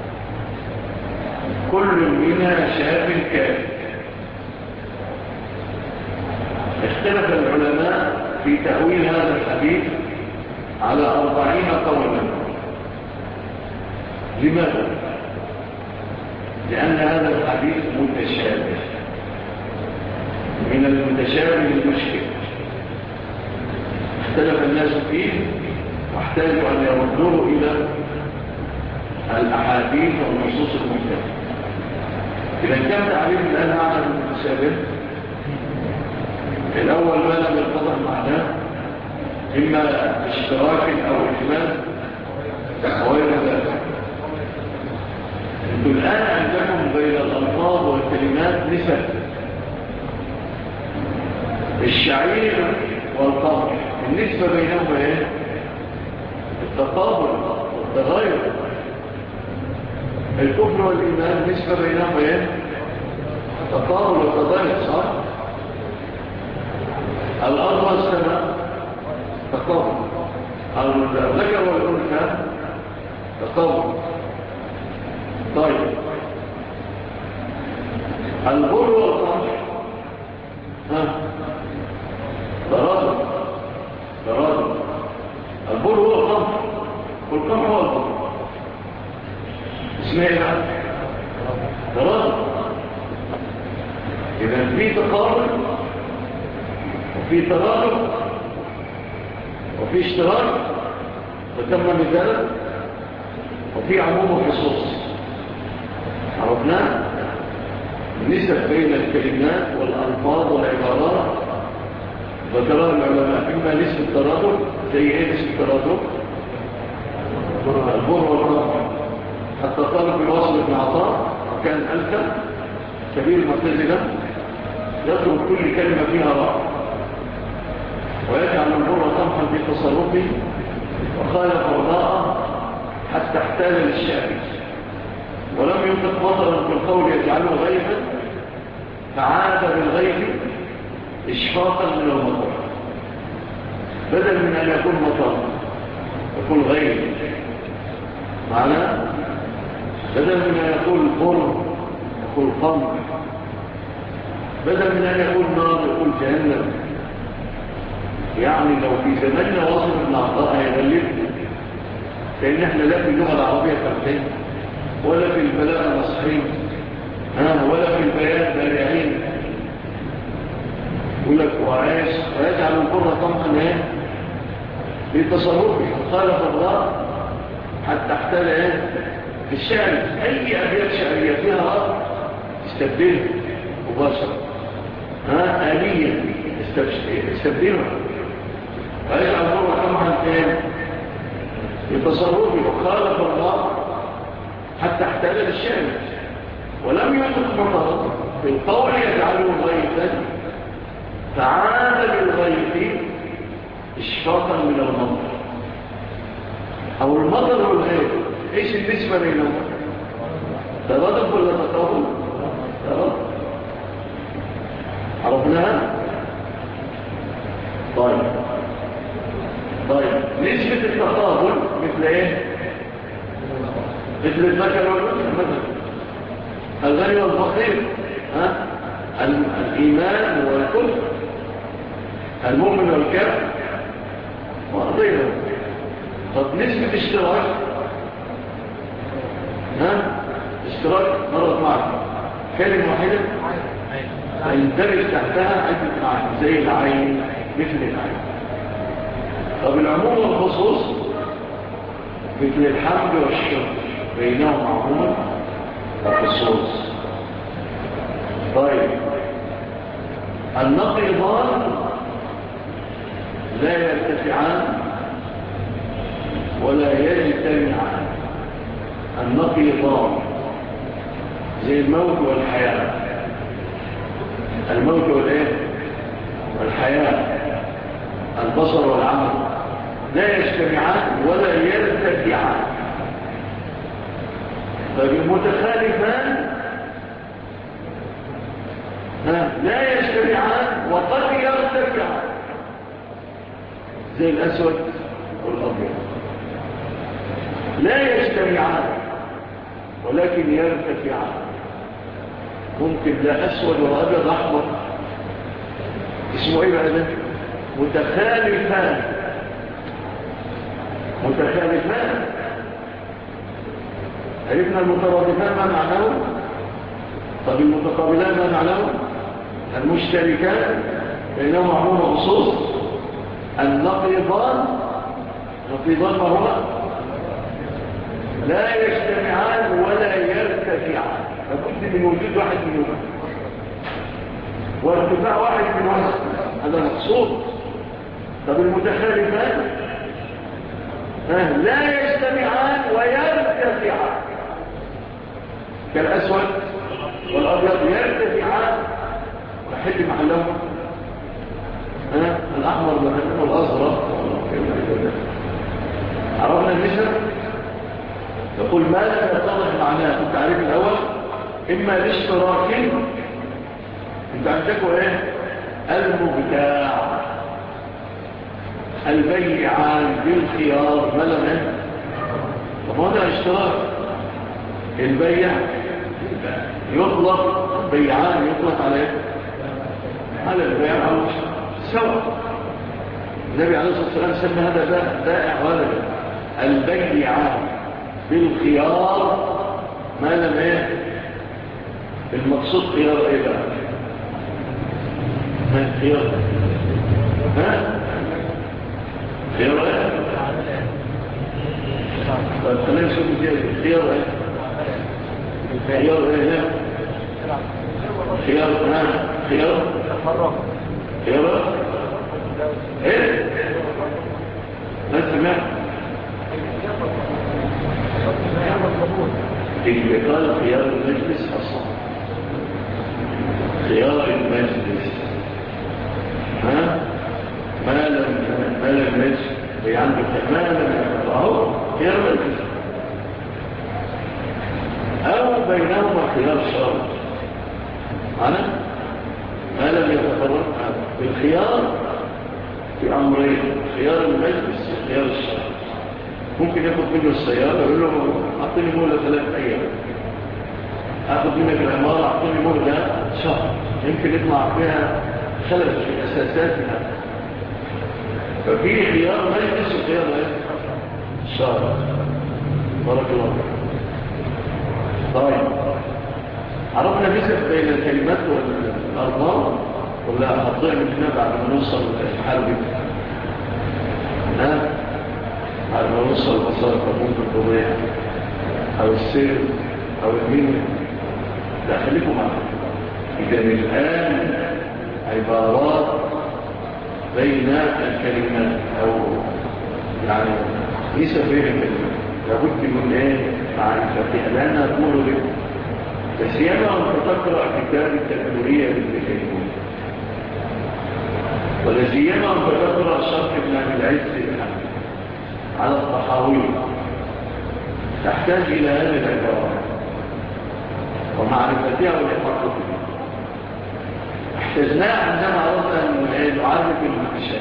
كل منها شاف كافٍ. اختلف العلماء في تأويل هذا الحديث على 40 قولا. لماذا؟ لأن هذا الحديث متشابه، من المتشابه المشكل، اختلف الناس فيه واحتاجوا أن يردوه إلى الأحاديث والنصوص المختلفة. إذا كان تعريف الآن معنى المتشابه الأول ما لم يتضح معناه إما اشتراك أو إجمال وغير ذلك. انتم الآن عندكم بين الألفاظ والكلمات نسب. الشعير والقمر النسبة بينهما ايه؟ التقابل والتغير. الكفر والإيمان النسبة بينهما ايه؟ التقابل والتغير، صح؟ الأرض والسماء تقابل، الذكر والأنثى تقابل. طيب البر والقمر ترادف. البر هو القمر والقمر هو البر. اسمه ايه بقى؟ ترادف. إذا في تقابل وفي ترادف وفي اشتراك وتم مثال وفي عموم وخصوص. عرفنا النسب بين الكلمات والألفاظ والعبارات. ذكرها العلماء إما نسب الترادف زي ايه نسب الترادف؟ البر والقمر. حتى قالوا في الوصل بن عطاء كان ألفا كبير المعتزلة يترك كل كلمة فيها راء ويجعل البر قمحا في تصرفه وخالف الراء حتى احتال للشعر ولم ينطق مطرا في القول يجعله غيبا فعاد بالغيب إشفاقا من المطر بدل من أن يكون مطر يكون غيب معناه بدل من أن يكون بر يكون قمر بدل من أن يكون نار يكون جهنم. يعني لو في زماننا واصل ابن عطاء هيغلبنا لأن احنا لا في اللغة العربية فردين ولا في البلاغة نصحين ولا في البيان بارعين. يقول لك ويجعل البر طمحا ايه في تصرفه خالف الراء حتى احتال ايه في الشعر. اي ابيات شعريه فيها راء استبدلها مباشره آلية استبدلها ويجعل البر طمحا في تصرفه خالف الراء حتى احتال للشعر ولم ينطق مطرا في القول يجعله غيثا فعاد بالغيث اشفاقا من المطر او المطر والغيث. ايش النسبة بينهم؟ ترادف ولا تقابل؟ ترادف. عرفناها؟ طيب نسبة التقابل مثل ايه؟ مثل الذكر والأنثى مثلا الغني والفقير الإيمان والكفر المؤمن والكافر وغيره. طب نسبة اشتراك اشتراك مرت معك كلمة واحدة فيندرج تحتها عدة معاني زي العين مثل العين. طب العموم والخصوص مثل الحمد والشكر بينهم عموم وخصوص. طيب النقيضان لا يرتفعان ولا يجتمعان. النقيضان زي الموت والحياة. الموت والايه والحياة البصر والعمل لا يجتمعان ولا يرتفعان. فالمتخالفان لا يجتمعان وقد يرتفعان زي الأسود والأبيض لا يجتمعان ولكن يرتفعان. ممكن لا أسود وأبيض أحمر اسمه إيه بقى ده؟ متخالفان. عرفنا المترادفان ما معناه؟ طب المتقابلان ما معناه؟ المشتركان بينهما عموم وخصوص. النقيضان ما هو؟ لا يجتمعان ولا يرتفعان. لابد من وجود واحد منهما وارتفاع واحد منهما. هذا مقصود طب المتخالفان لا يجتمعان ويرتفعان كالأسود والأبيض يرتفعان وحل محلهم الأحمر والأزرق. عرفنا المثل يقول ما لم يتضح معناه في التعريف الأول إما الاشتراك انت عندكوا ايه المبتاع البيعان بالخيار ما لم ايه وهذا اشتراك البيع يطلق بيعان يطلق على ايه على البيع او سوا. النبي عليه الصلاة والسلام سمى هذا بائع وهذا البيعان بالخيار ما لم ايه المقصود خيار ايه بقى خيار خيار ايه طيب خلينا نشوف خيار ايه خيار ايه خيار خيار خيار ايه ما سمعت اللي قال خيار المجلس أصلا خيار المجلس ما لم يجلس هي عندك ما لم يقطعه خيار المجلس أو بينهما خيار شرط ما لم يتفرق بالخيار في أمرين خيار المجلس وخيار الشرط. ممكن ياخد منه السيارة يقول له أعطيني مولة 3 أيام أخذ منك العمارة أعطيني مولة شهر يمكن يطلع فيها خلل في أساساتها. ففي خيار مجلس وخيار شهر. بارك الله. طيب عرفنا نسب بين الكلمات والأرضاء ولا هتضيع من هنا بعد ما نوصل للحرب بعد ما نوصل لمسار قانون الضبيع أو السير أو المين. لا خليكم معنا. إذا الآن عبارات بين الكلمات أو يعني نسب بين الكلمات لابد من معرفتها لأنها تمر بك. فسيما أنت تقرأ كتاب التكنورية بالكلمات ولا سيما أنت تقرأ شرح ابن أبي العز على الطحاوي تحتاج إلى هذه العبارات ومعرفتها ولحقتها. احتجناها عندما أردنا أن نعرف المكشف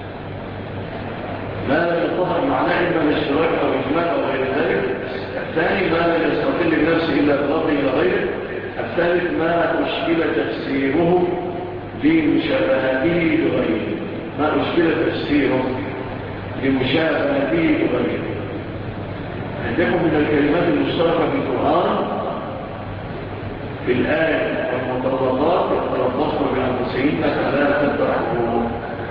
ما لا يتضح معناه إما الاشتراك أو إجمال أو غير ذلك. الثاني ما لا يستقل بنفسه إلا بضغط إلى غيره. الثالث ما أشكل تفسيره لمشابهته بغيره ما أشكل تفسيره لمشابهته بغيره. عندكم من الكلمات المشتركة في القرآن في الآية والمتربطات يتربصن بأنفسهن ثلاثة قرون.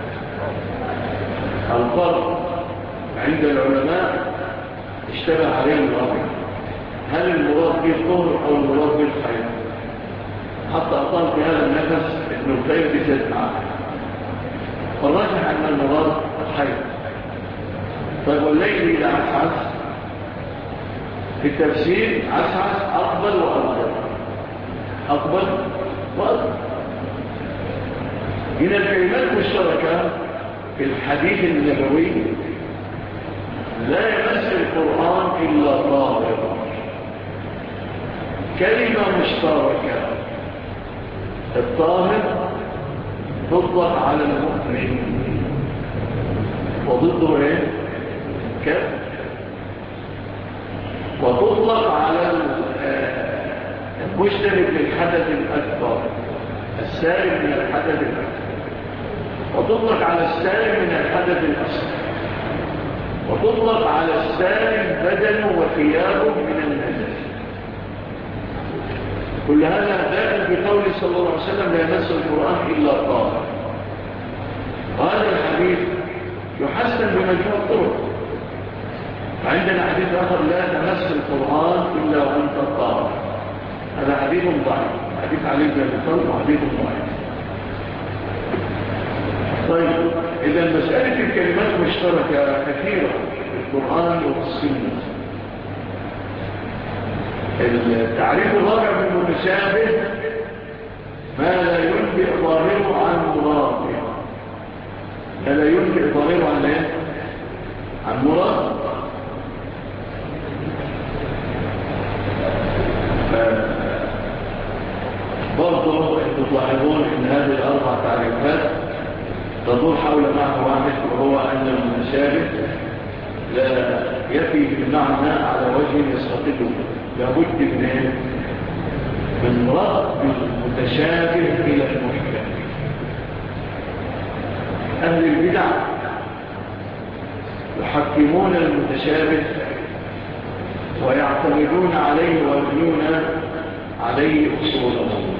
الفرق عند العلماء اشتبه عليه الأمر هل المراد به الطهر أو المراد به الحيض. حتى أطال في هذا النفس ابن القيم بسد معه فالراجح أن المراد الحيض. طيب والليل إذا عسعس في التفسير عسعس أقبل وأقبل أقبل وأقبل. من الكلمات المشتركة في الحديث النبوي لا يمس القرآن إلا طاهر. كلمة مشتركة الطاهر تطلق على المؤمن وضده ايه كافر وتطلق على المجتنب للحدث الأكبر السالم من الحدث الأكبر وتطلق على السالم من الحدث الأصغر وتطلق على السالم بدنه وثيابه من النجس. كل هذا داخل في قول صلى الله عليه وسلم لا يمس القرآن إلا طاهر. وهذا الحديث يحسن بمجموع الطرق. وعندنا حديث آخر لا تمس القرآن إلا وأنت طاهر. هذا حديث ضعيف حديث علي بن أبي طالب وحديث ضعيف. طيب إذا مسألة الكلمات مشتركة كثيرة في القرآن وفي السنة. التعريف الرابع بالمتشابه ما لا ينبئ ظاهره عن مراده. ما لا ينبئ ظاهره عن ايه؟ عن مراده. برضو انتم تلاحظون ان هذه الاربع تعريفات تدور حول معنى واحد، وهو ان المتشابه لا يفي بالمعنى على وجه يستقله، لابد من رد المتشابه الى المحكم. اهل البدع يحكمون المتشابه ويعتمدون عليه ويبنون عليه اصولهم.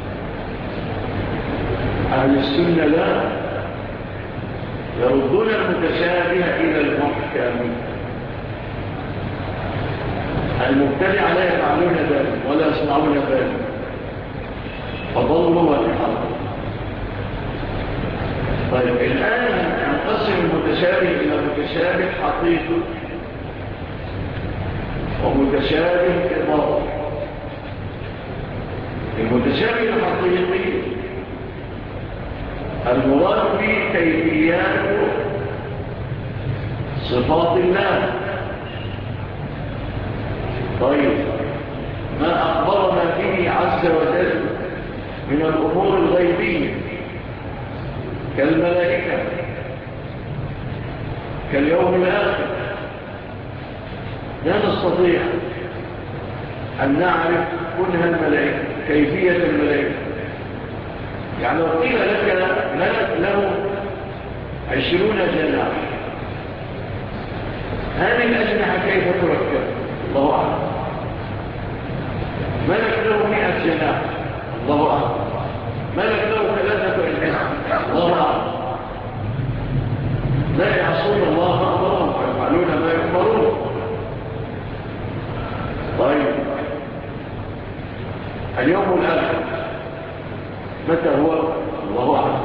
اهل السنه لا، يردون المتشابه الى المحكم. المبتدع لا يفعلون ذلك ولا يسمعون ذلك، فضلوا وتحروا. طيب الآن نقسم المتشابه إلى متشابه حقيقي ومتشابه إضافي. المتشابه الحقيقي المراد به كيفيات صفات الله. طيب ما أخبرنا به عز وجل من الأمور الغيبية كالملائكة كاليوم الآخر، لا نستطيع أن نعرف كنها الملائكة، كيفية الملائكة. يعني لو قيل لك ملك له 20 جناح، هذه الأجنحة كيف تركب؟ الله أعلم. ملك له 100 جناح، الله أعلم. ملك له 3 أجنحة، الله أعلم. لا يعصون الله ما أمرهم ويفعلون ما يؤمرون. طيب اليوم الآخر متى هو؟ الله أعلم.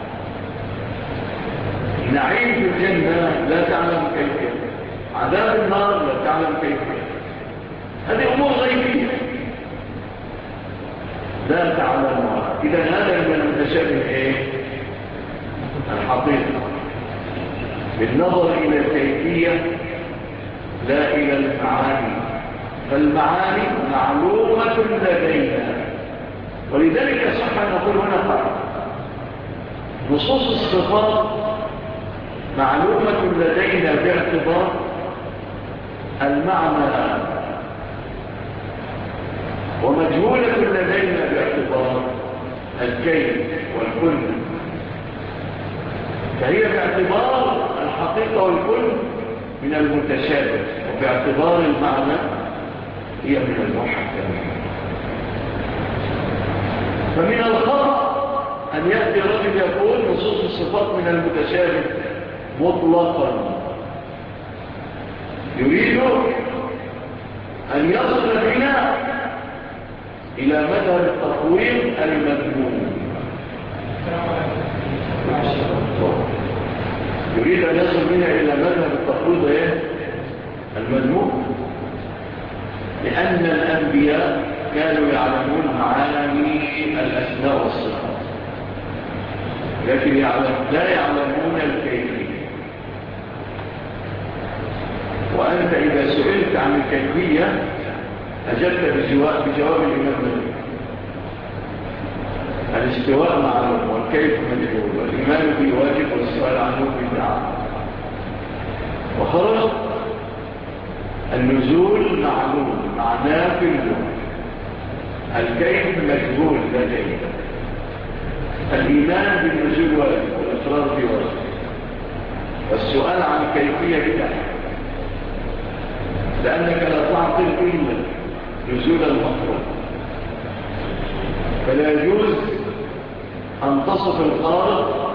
النعيم في الجنة لا تعلم كيف، عذاب النار لا تعلم كيف. هذه أمور غيبية لا تعلمها. إذا هذا من المتشابه إيه؟ الحقيقة بالنظر إلى الكيفية لا إلى المعاني، فالمعاني معلومة لدينا. ولذلك صح أن نقول هنا قاعدة: نصوص الصفات معلومة لدينا باعتبار المعنى، ومجهولة لدينا باعتبار الكيف والكل. فهي باعتبار الحقيقة والكل من المتشابه، وباعتبار المعنى هي من المحكم. فمن الخطأ أن يأتي رجل يقول نصوص الصفات من المتشابه مطلقا، يريد أن يصل بنا إلى مذهب التطوير المذموم. يريد أن يصل بنا إلى مذهب التطوير المذموم، لأن الأنبياء كانوا يعلمون معاني الأسماء والصفات، لكن لا يعلمون الكيفية. وأنت إذا سئلت عن الكيفية أجبت بجواب الإمام مالك: الاستواء معلوم والكيف مجهول والإيمان به واجب والسؤال عنه بدعة. وخرج النزول معلوم معناه في اللغة، الكيف مجهول لديه، الإيمان بالنزول واجب والإقرار به واجب، والسؤال عن الكيفية بدعة، لأنك لا تعقل إلا نزول المطلوب. فلا يجوز أن تصف الخالق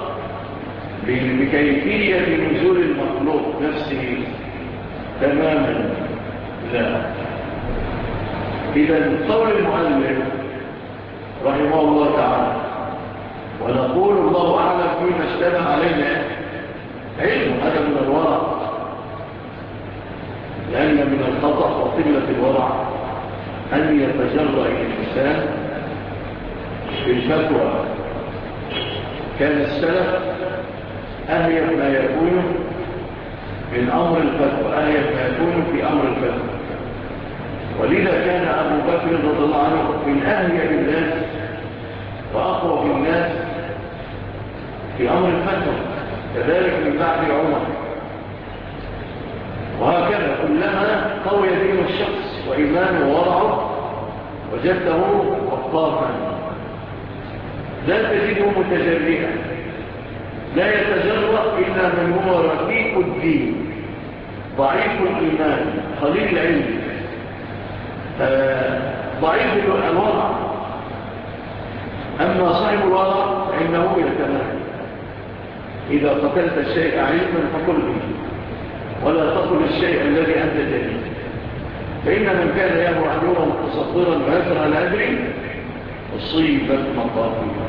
بكيفية نزول المطلوب نفسه تماما، لا. إذا قول المؤلف رحمه الله تعالى: ونقول الله أعلم فيما اشتبه علينا علم هذا من الورع، لأن من الخطأ وقلة الورع أن يتجرأ الإنسان بالفتوى. كان السلف أهيب ما يكون من أمر الفتوى، أهيب ما يكون في أمر الفتوى. ولذا كان أبو بكر رضي الله عنه من أهيب الناس وأقوى الناس في أمر الفتوى، كذلك من بعد عمر. وهكذا كلما قوي دين الشخص وإيمانه وورعه وجدته وقافا، لا تجده متجرئا، لا يتجرأ إلا من هو رقيق الدين ضعيف الإيمان قليل العلم ضعيف الورع. أما صاحب الورع فإنه يتمام. إذا قتلت الشيء علما فقل به، ولا تقل الشيء الذي أنت جاهل. فإن من كان يهوى حلولا متصدرا ويسرع الأدري أصيبت مقاطيع.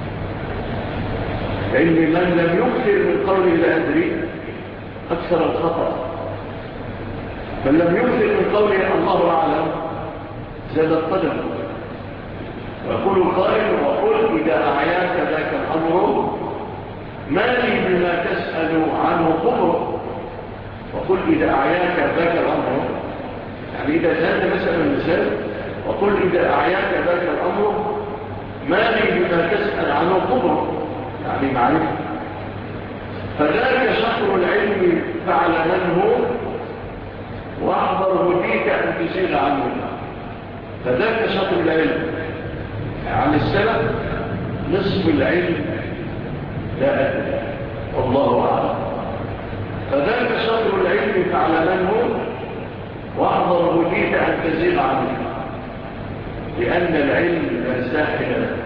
فإن من لم يكثر من قوله الأدري أكثر الخطأ، من لم يكثر من قوله الله أعلم زاد القدم. ويقول القائل وقل إذا أعياك ذاك الأمر ما لي بما تسأل عنه خبره. وقل إذا أعياك ذاك الأمر، يعني إذا زاد مثلا المثال وقل إذا أعياك ذاك الأمر ما لي بما تسأل عنه خبره، يعني معرفة. فذاك شطر العلم فاعلمنه واحذر هديك أن تسير عنه. فذاك شطر العلم عن السلف نصف العلم لا أدري والله أعلم. فذاك شطر العلم فاعلمنه واحذر هديك أن تسير عنه، لأن العلم لا ساحل له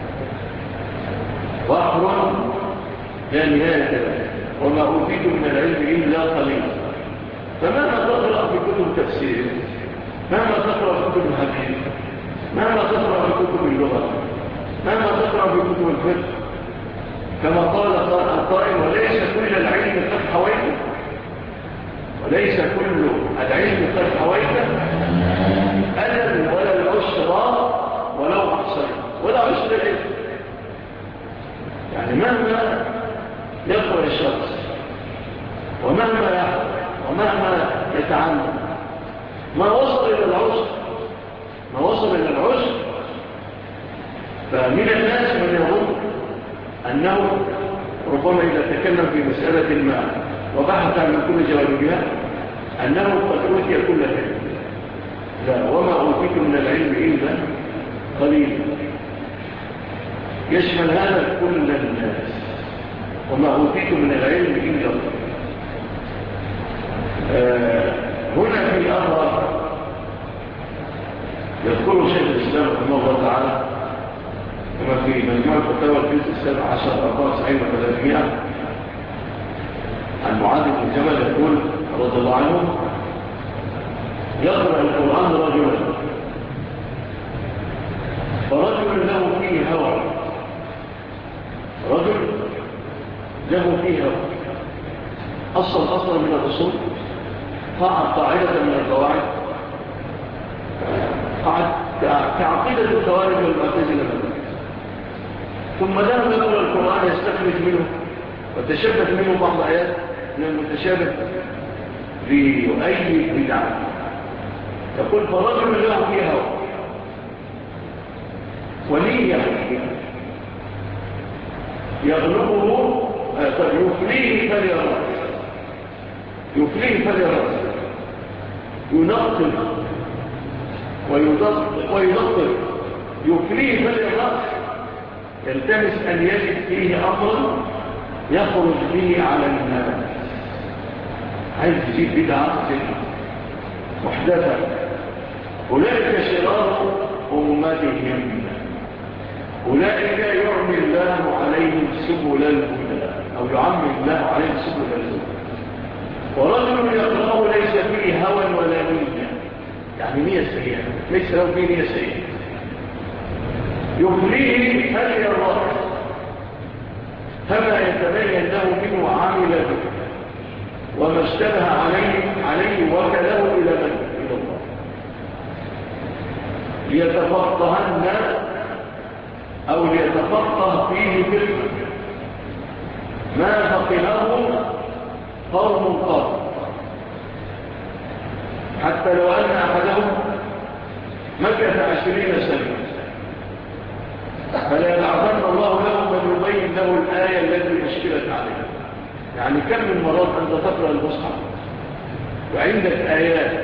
بحر لا نهاية له، وما أوتيت من العلم إلا قليل. فمهما تقرأ في كتب تفسير، مهما تقرأ في كتب الحديث، مهما تقرأ في كتب اللغة، مهما تقرأ في كتب الفقه، كما قال القائل وليس كل العلم قد حويته، وليس كل العلم قد حويته ألم ولا العشرة ولو أحصيت، ولا عشر العلم. يعني مهما يقرأ الشخص ومهما يحفظ ومهما يتعلم ما وصل إلى العشر، ما وصل إلى العشر. فمن الناس من يظن أنه ربما إذا تكلم في مسألة ما وبحث عن كل جوابها أنه قد أوتي كل علم. لا، وما أوتيت من العلم إلا قليل، يشمل هذا كل الناس. وما أوتيت من العلم إلا قليل. هنا في أمر يذكره شيخ الإسلام رحمه الله تعالى كما في مجموعة فتاوى الجزء 17 94 و300 عن معاذ بن جبل يقول رضي الله عنه يقرأ القرآن رجلا، فرجل له فيه هوى، رجل له فيه هوى. أصلا من الأصول قاعدة من القواعد، كعقيدة الخوارج والمعتزلة مثلا. ثم ذهب يقرأ القرآن يستخرج منه وتشبث منه بعض آيات من المتشابه ليؤيد بدعة. يقول فرجل له فيه هوى وليه يغلبه يفليه فليرى، يفليه فليرى، ينقل وينقل، يفليه فليرى، يلتمس أن يجد فيه أمرا يخرج به على الناس. عايز تجيب بدعة محدثة. أولئك شرار أمتهم، أولئك يعمي الله عليهم سبل الهدى، أو يعمي الله عليهم سبل الهدى. ورجل يقرأه ليس فيه هوى ولا نية، يعني نية سيئة، ليس له فيه نية سيئة، يفليه فليرى فما يتبين له منه عامل به وما اشتبه عليه وكله إلى من؟ إلى الله. ليتفقهن أو ليتفقه فيه فقه ما فقهه قوم قط، حتى لو أن أحدهم مكث 20 سنة فلا يبعثن الله له من يبين له الآية التي أشكلت عليه. يعني كم من مرات أنت تقرأ المصحف وعندك آيات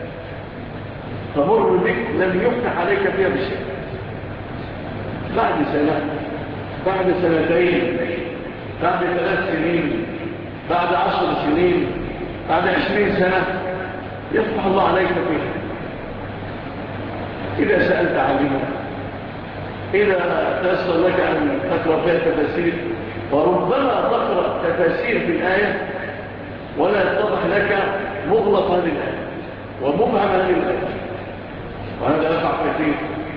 تمر بك لم يفتح عليك فيها بشيء، بعد سنة، بعد سنتين، بعد 3 سنين، بعد 10 سنين، بعد 20 سنة يفتح الله عليك فيها. إذا سألت عليها، إذا تيسر لك أن تقرأ فيها تفاسير، وربما تقرأ تفاسير في الآية ولا يتضح لك مغلق هذه الآية ومبهم هذه الآية، وهذا يقع كثير.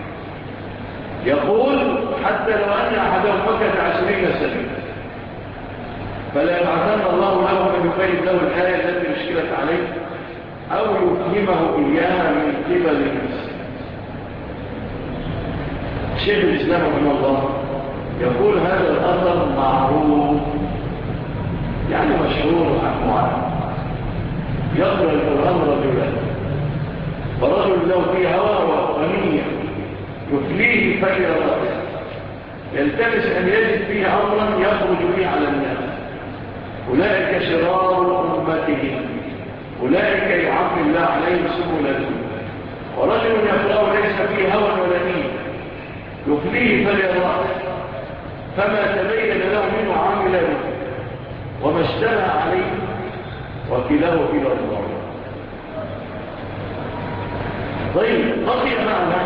يقول حتى لو أن أحدهم مكث 20 سنة فلا يبعثن الله له من يبين له الآية التي أشكلت عليه أو يفهمه إياها من قبل الناس. شيخ الإسلام رحمه الله يقول هذا الأثر معروف، يعني مشهور ومعروف. يقرأ القرآن رجلان، ورجل له فيه هوى وغنية يفليه فجر رأسه، يلتمس أن يجد فيه أمرا يخرج به على الناس. أولئك شرار أمته، أولئك يعطي الله عليهم سبلهم. ورجل يقرأ ليس فيه هوى ولا نية يفليه فجر رأسه، فما تبين له منه عامل به وما اشتبه عليه وكلاه إلى الله. طيب بقي معنا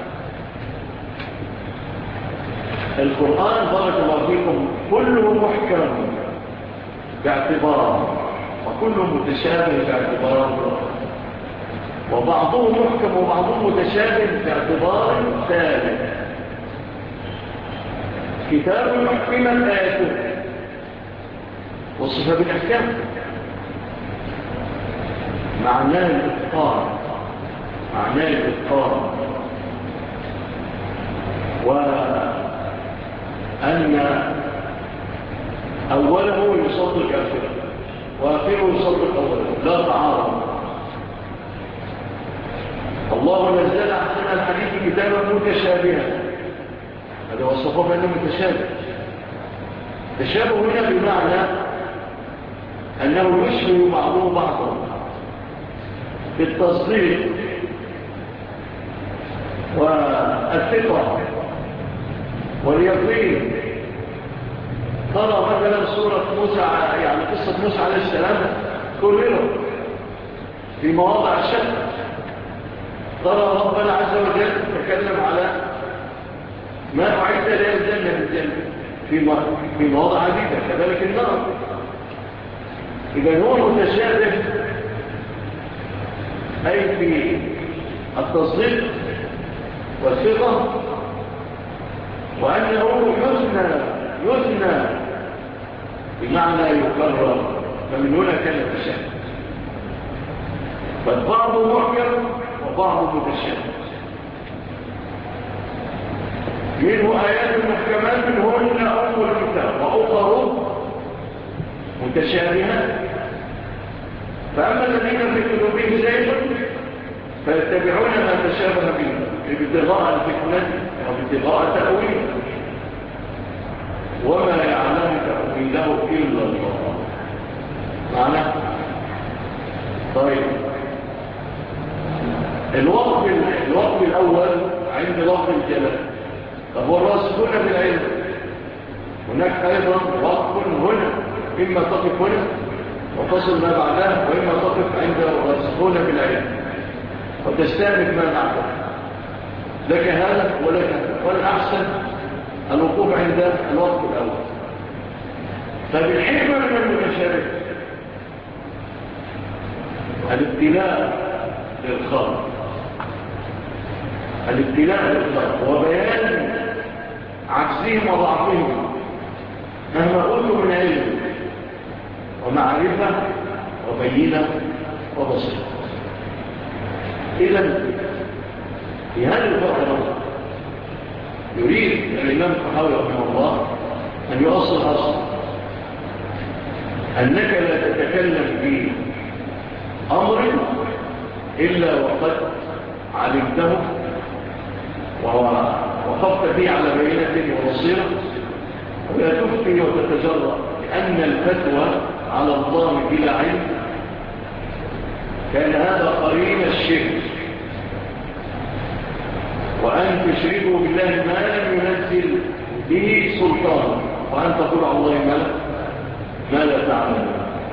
القرآن بارك الله فيكم كله محكم باعتبار وكله متشابه باعتبار، وبعضه محكم وبعضه متشابه باعتبار ثالث. كتاب محكمة آياته وصفة بالأحكام، معناه الإتقان، معناه الإتقان، وأن أوله يصدق آخره وآخره يصدق أوله، لا تعارض. الله نزل أحسن الحديث كتابا متشابها، هذا وصفه بأنه متشابه. تشابه هنا بمعنى أنه يشبه بعضه بعضا بالتصديق والثقة واليقين. ترى مثلا سورة موسى، يعني قصة موسى عليه السلام كررت في مواضع الشك. ترى ربنا عز وجل تكلم على ما أعد له الجنة في مواضع عديدة، كذلك النار. إذا هو متشابه أي في التصديق والثقة، وأنه يثنى بمعنى يكرر، فمن هنا كان التشابه. فالبعض محكم وبعض متشابه. منه آيات محكمات منهن أول الكتاب وأخر متشابهات. فأما الذين في قلوبهم زيغ فيتبعون ما تشابه منه ابتغاء الفتنة وابتغاء تأويله وما يعلم تأويله إلا الله. معنى طيب الوقت الأول عند لفظ الجلال. طب والراسخون في العلم هناك أيضا وقف هنا، إما تقف هنا وتصل ما بعدها، وإما تقف عند الراسخون في العلم وتستهلك ما بعدها. لك هذا ولك هذا، والأحسن الوقوف عند الوقت الأول. فبالحكمة من المتشابه الابتلاء للخلق، الابتلاء للخلق وبيان عجزهم وضعفهم مهما أوتوا من علم ومعرفة وبينة وبصيرة. إذن في هذه الفترة يريد الإمام الطحاوي رحمه الله أن يؤصل أصل أنك لا تتكلم في أمر إلا وقد علمته ووقفت فيه على بينة وبصيرة، ولا تفتي وتتجرأ، لأن الفتوى على الله بلا علم كان هذا قرين الشرك، وأن تشركوا بالله ما لم ينزل به سلطان، وأن تقول على الله ما لا تعلمون.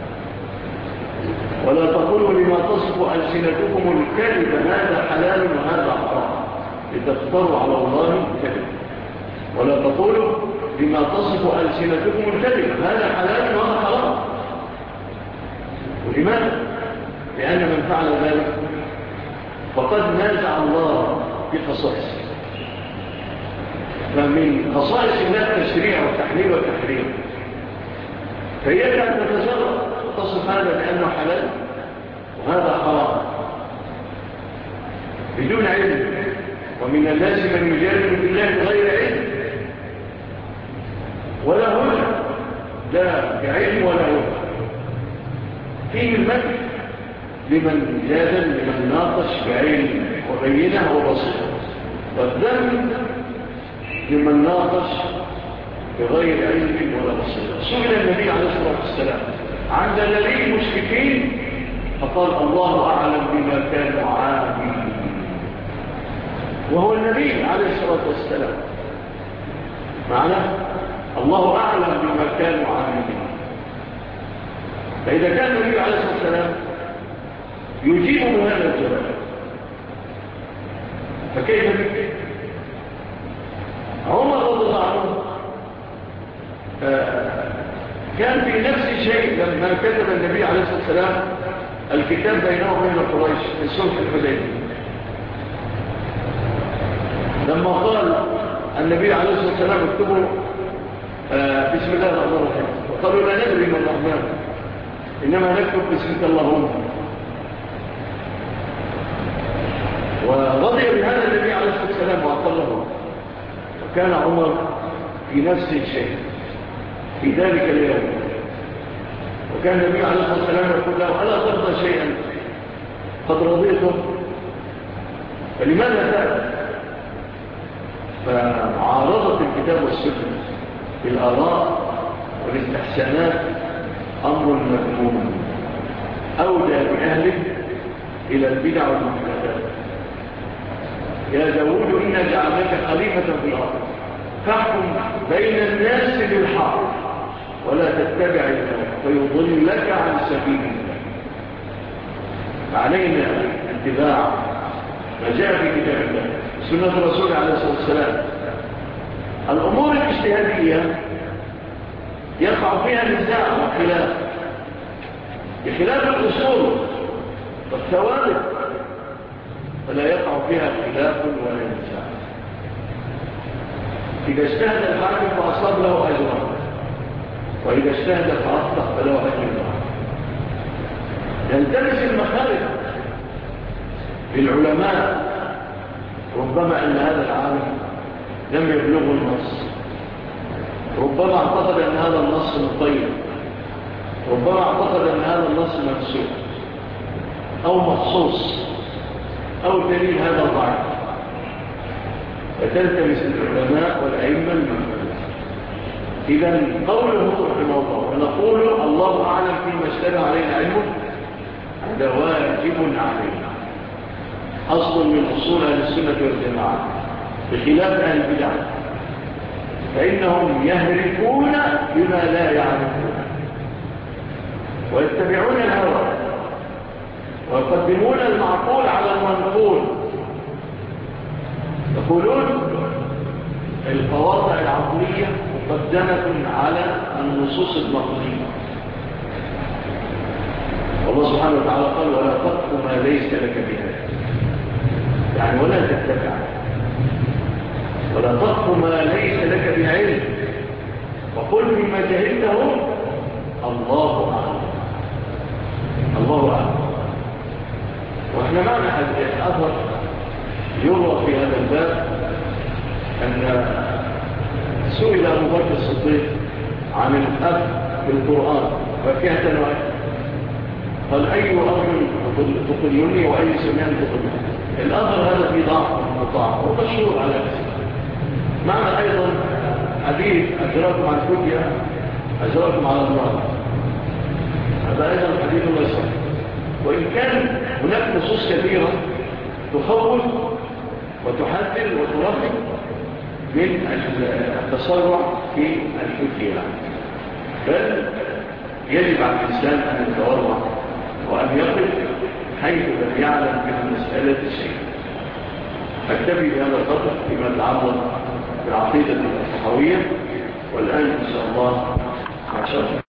ولا تقولوا لما تصف ألسنتكم الكذب هذا حلال وهذا حرام لتفتروا على الله الكذب. ولا تقولوا لما تصف ألسنتكم الكذب هذا حلال وهذا حرام. ولماذا؟ لأن من فعل ذلك فقد نازع الله في خصائصه. فمن خصائص الله التشريع والتحليل والتحريم، فإياك أن تتجرأ وتصف هذا بأنه حلال وهذا حرام بدون علم. ومن الناس من يجادل بالله بغير علم ولا هدى، لا بعلم ولا هدى. فيه المثل لمن جادل، لمن ناقش بعلم وبينه وبصيره، والذنب لمن ناقش بغير علم ولا بصيره. سئل النبي عليه الصلاة والسلام عن دليل المشركين فقال الله أعلم بما كانوا عاملين، وهو النبي عليه الصلاة والسلام معناه الله أعلم بما كانوا عاملين. فإذا كان النبي عليه الصلاة والسلام يجيب من هذا الجواب فكيف بك؟ عمر رضي الله عنه كان في نفس الشيء لما كتب النبي عليه الصلاة والسلام الكتاب بينه وبين قريش في صلح الحديبية. لما قال النبي عليه الصلاة والسلام اكتبوا بسم الله الرحمن الرحيم، وقالوا لا ندري من الرحمن إنما نكتب باسمك اللهم، ورضي بهذا النبي عليه الصلاة والسلام وأقره. وكان عمر في نفس الشيء في ذلك اليوم، وكان النبي عليه الصلاة والسلام يقول له ألا ترضى شيئا قد رضيته؟ فلماذا ذلك؟ فمعارضة الكتاب والسنة بالآراء والاستحسانات أمر مذموم أودى بأهله إلى البدع والمحدثات. يا داود إنا جعلناك خليفة في الأرض فاحكم بين الناس بالحق ولا تتبع الهوى فيضلك عن سبيل الله. علينا اتباع ما جاء في كتاب الله سنة الرسول عليه الصلاة والسلام. الأمور الاجتهادية يقع فيها نزاع وخلاف بخلاف الأصول والثوابت، فلا يقع فيها خلاف ولا نزاع. إذا اجتهد الحاكم فأصاب له أجرا، وإذا اجتهد فأخطأ فله أجر واحد. يلتمس المخالف للعلماء، ربما أن هذا العالم لم يبلغه النص، ربما اعتقد أن هذا النص مطير، ربما اعتقد أن هذا النص منسوخ أو مخصوص أو دليل هذا ضعيف، فتلتمس العلماء والأئمة المعتمدين. إذن قوله رحمه الله ونقول الله أعلم فيما اشتبه علينا علمه هذا واجب علينا، أصل من أصول أهل السنة والجماعة، بخلاف أهل البدع فإنهم يهرفون بما لا يعرفون ويتبعون الهوى ويقدمون المعقول على المنقول. يقولون القواطع العقلية مقدمة على النصوص النقلية، والله سبحانه وتعالى قال ولا تقف ما ليس لك به، يعني ولا تتبع، ولا تقف ما ليس لك بعلم. وقل مما جهلته الله أعلم. الله أعلم. وإحنا معنا أثر يروى في هذا الباب أن سئل أبو بكر الصديق عن الأب في القرآن فكهة وأكثر، قال أي أمر تقلني وأي سمعان تقلني. الأمر هذا في ضعف مطاع ومشهور على أسف. معنا أيضا حديث أجراكم عن الفتية أجراكم على الله، هذا أيضا حديث الله يصح، وإن كان هناك نصوص كثيرة تخوف وتحذر وترهب من التسرع في الفتية، بل يجب على الإنسان أن يتورع وأن يقف حيث لم يعلم من مسألة الشيء. أكتفي بهذا القدر فيما يتعلق بالعقيدة الصحوية، والآن إن شاء الله مع شرح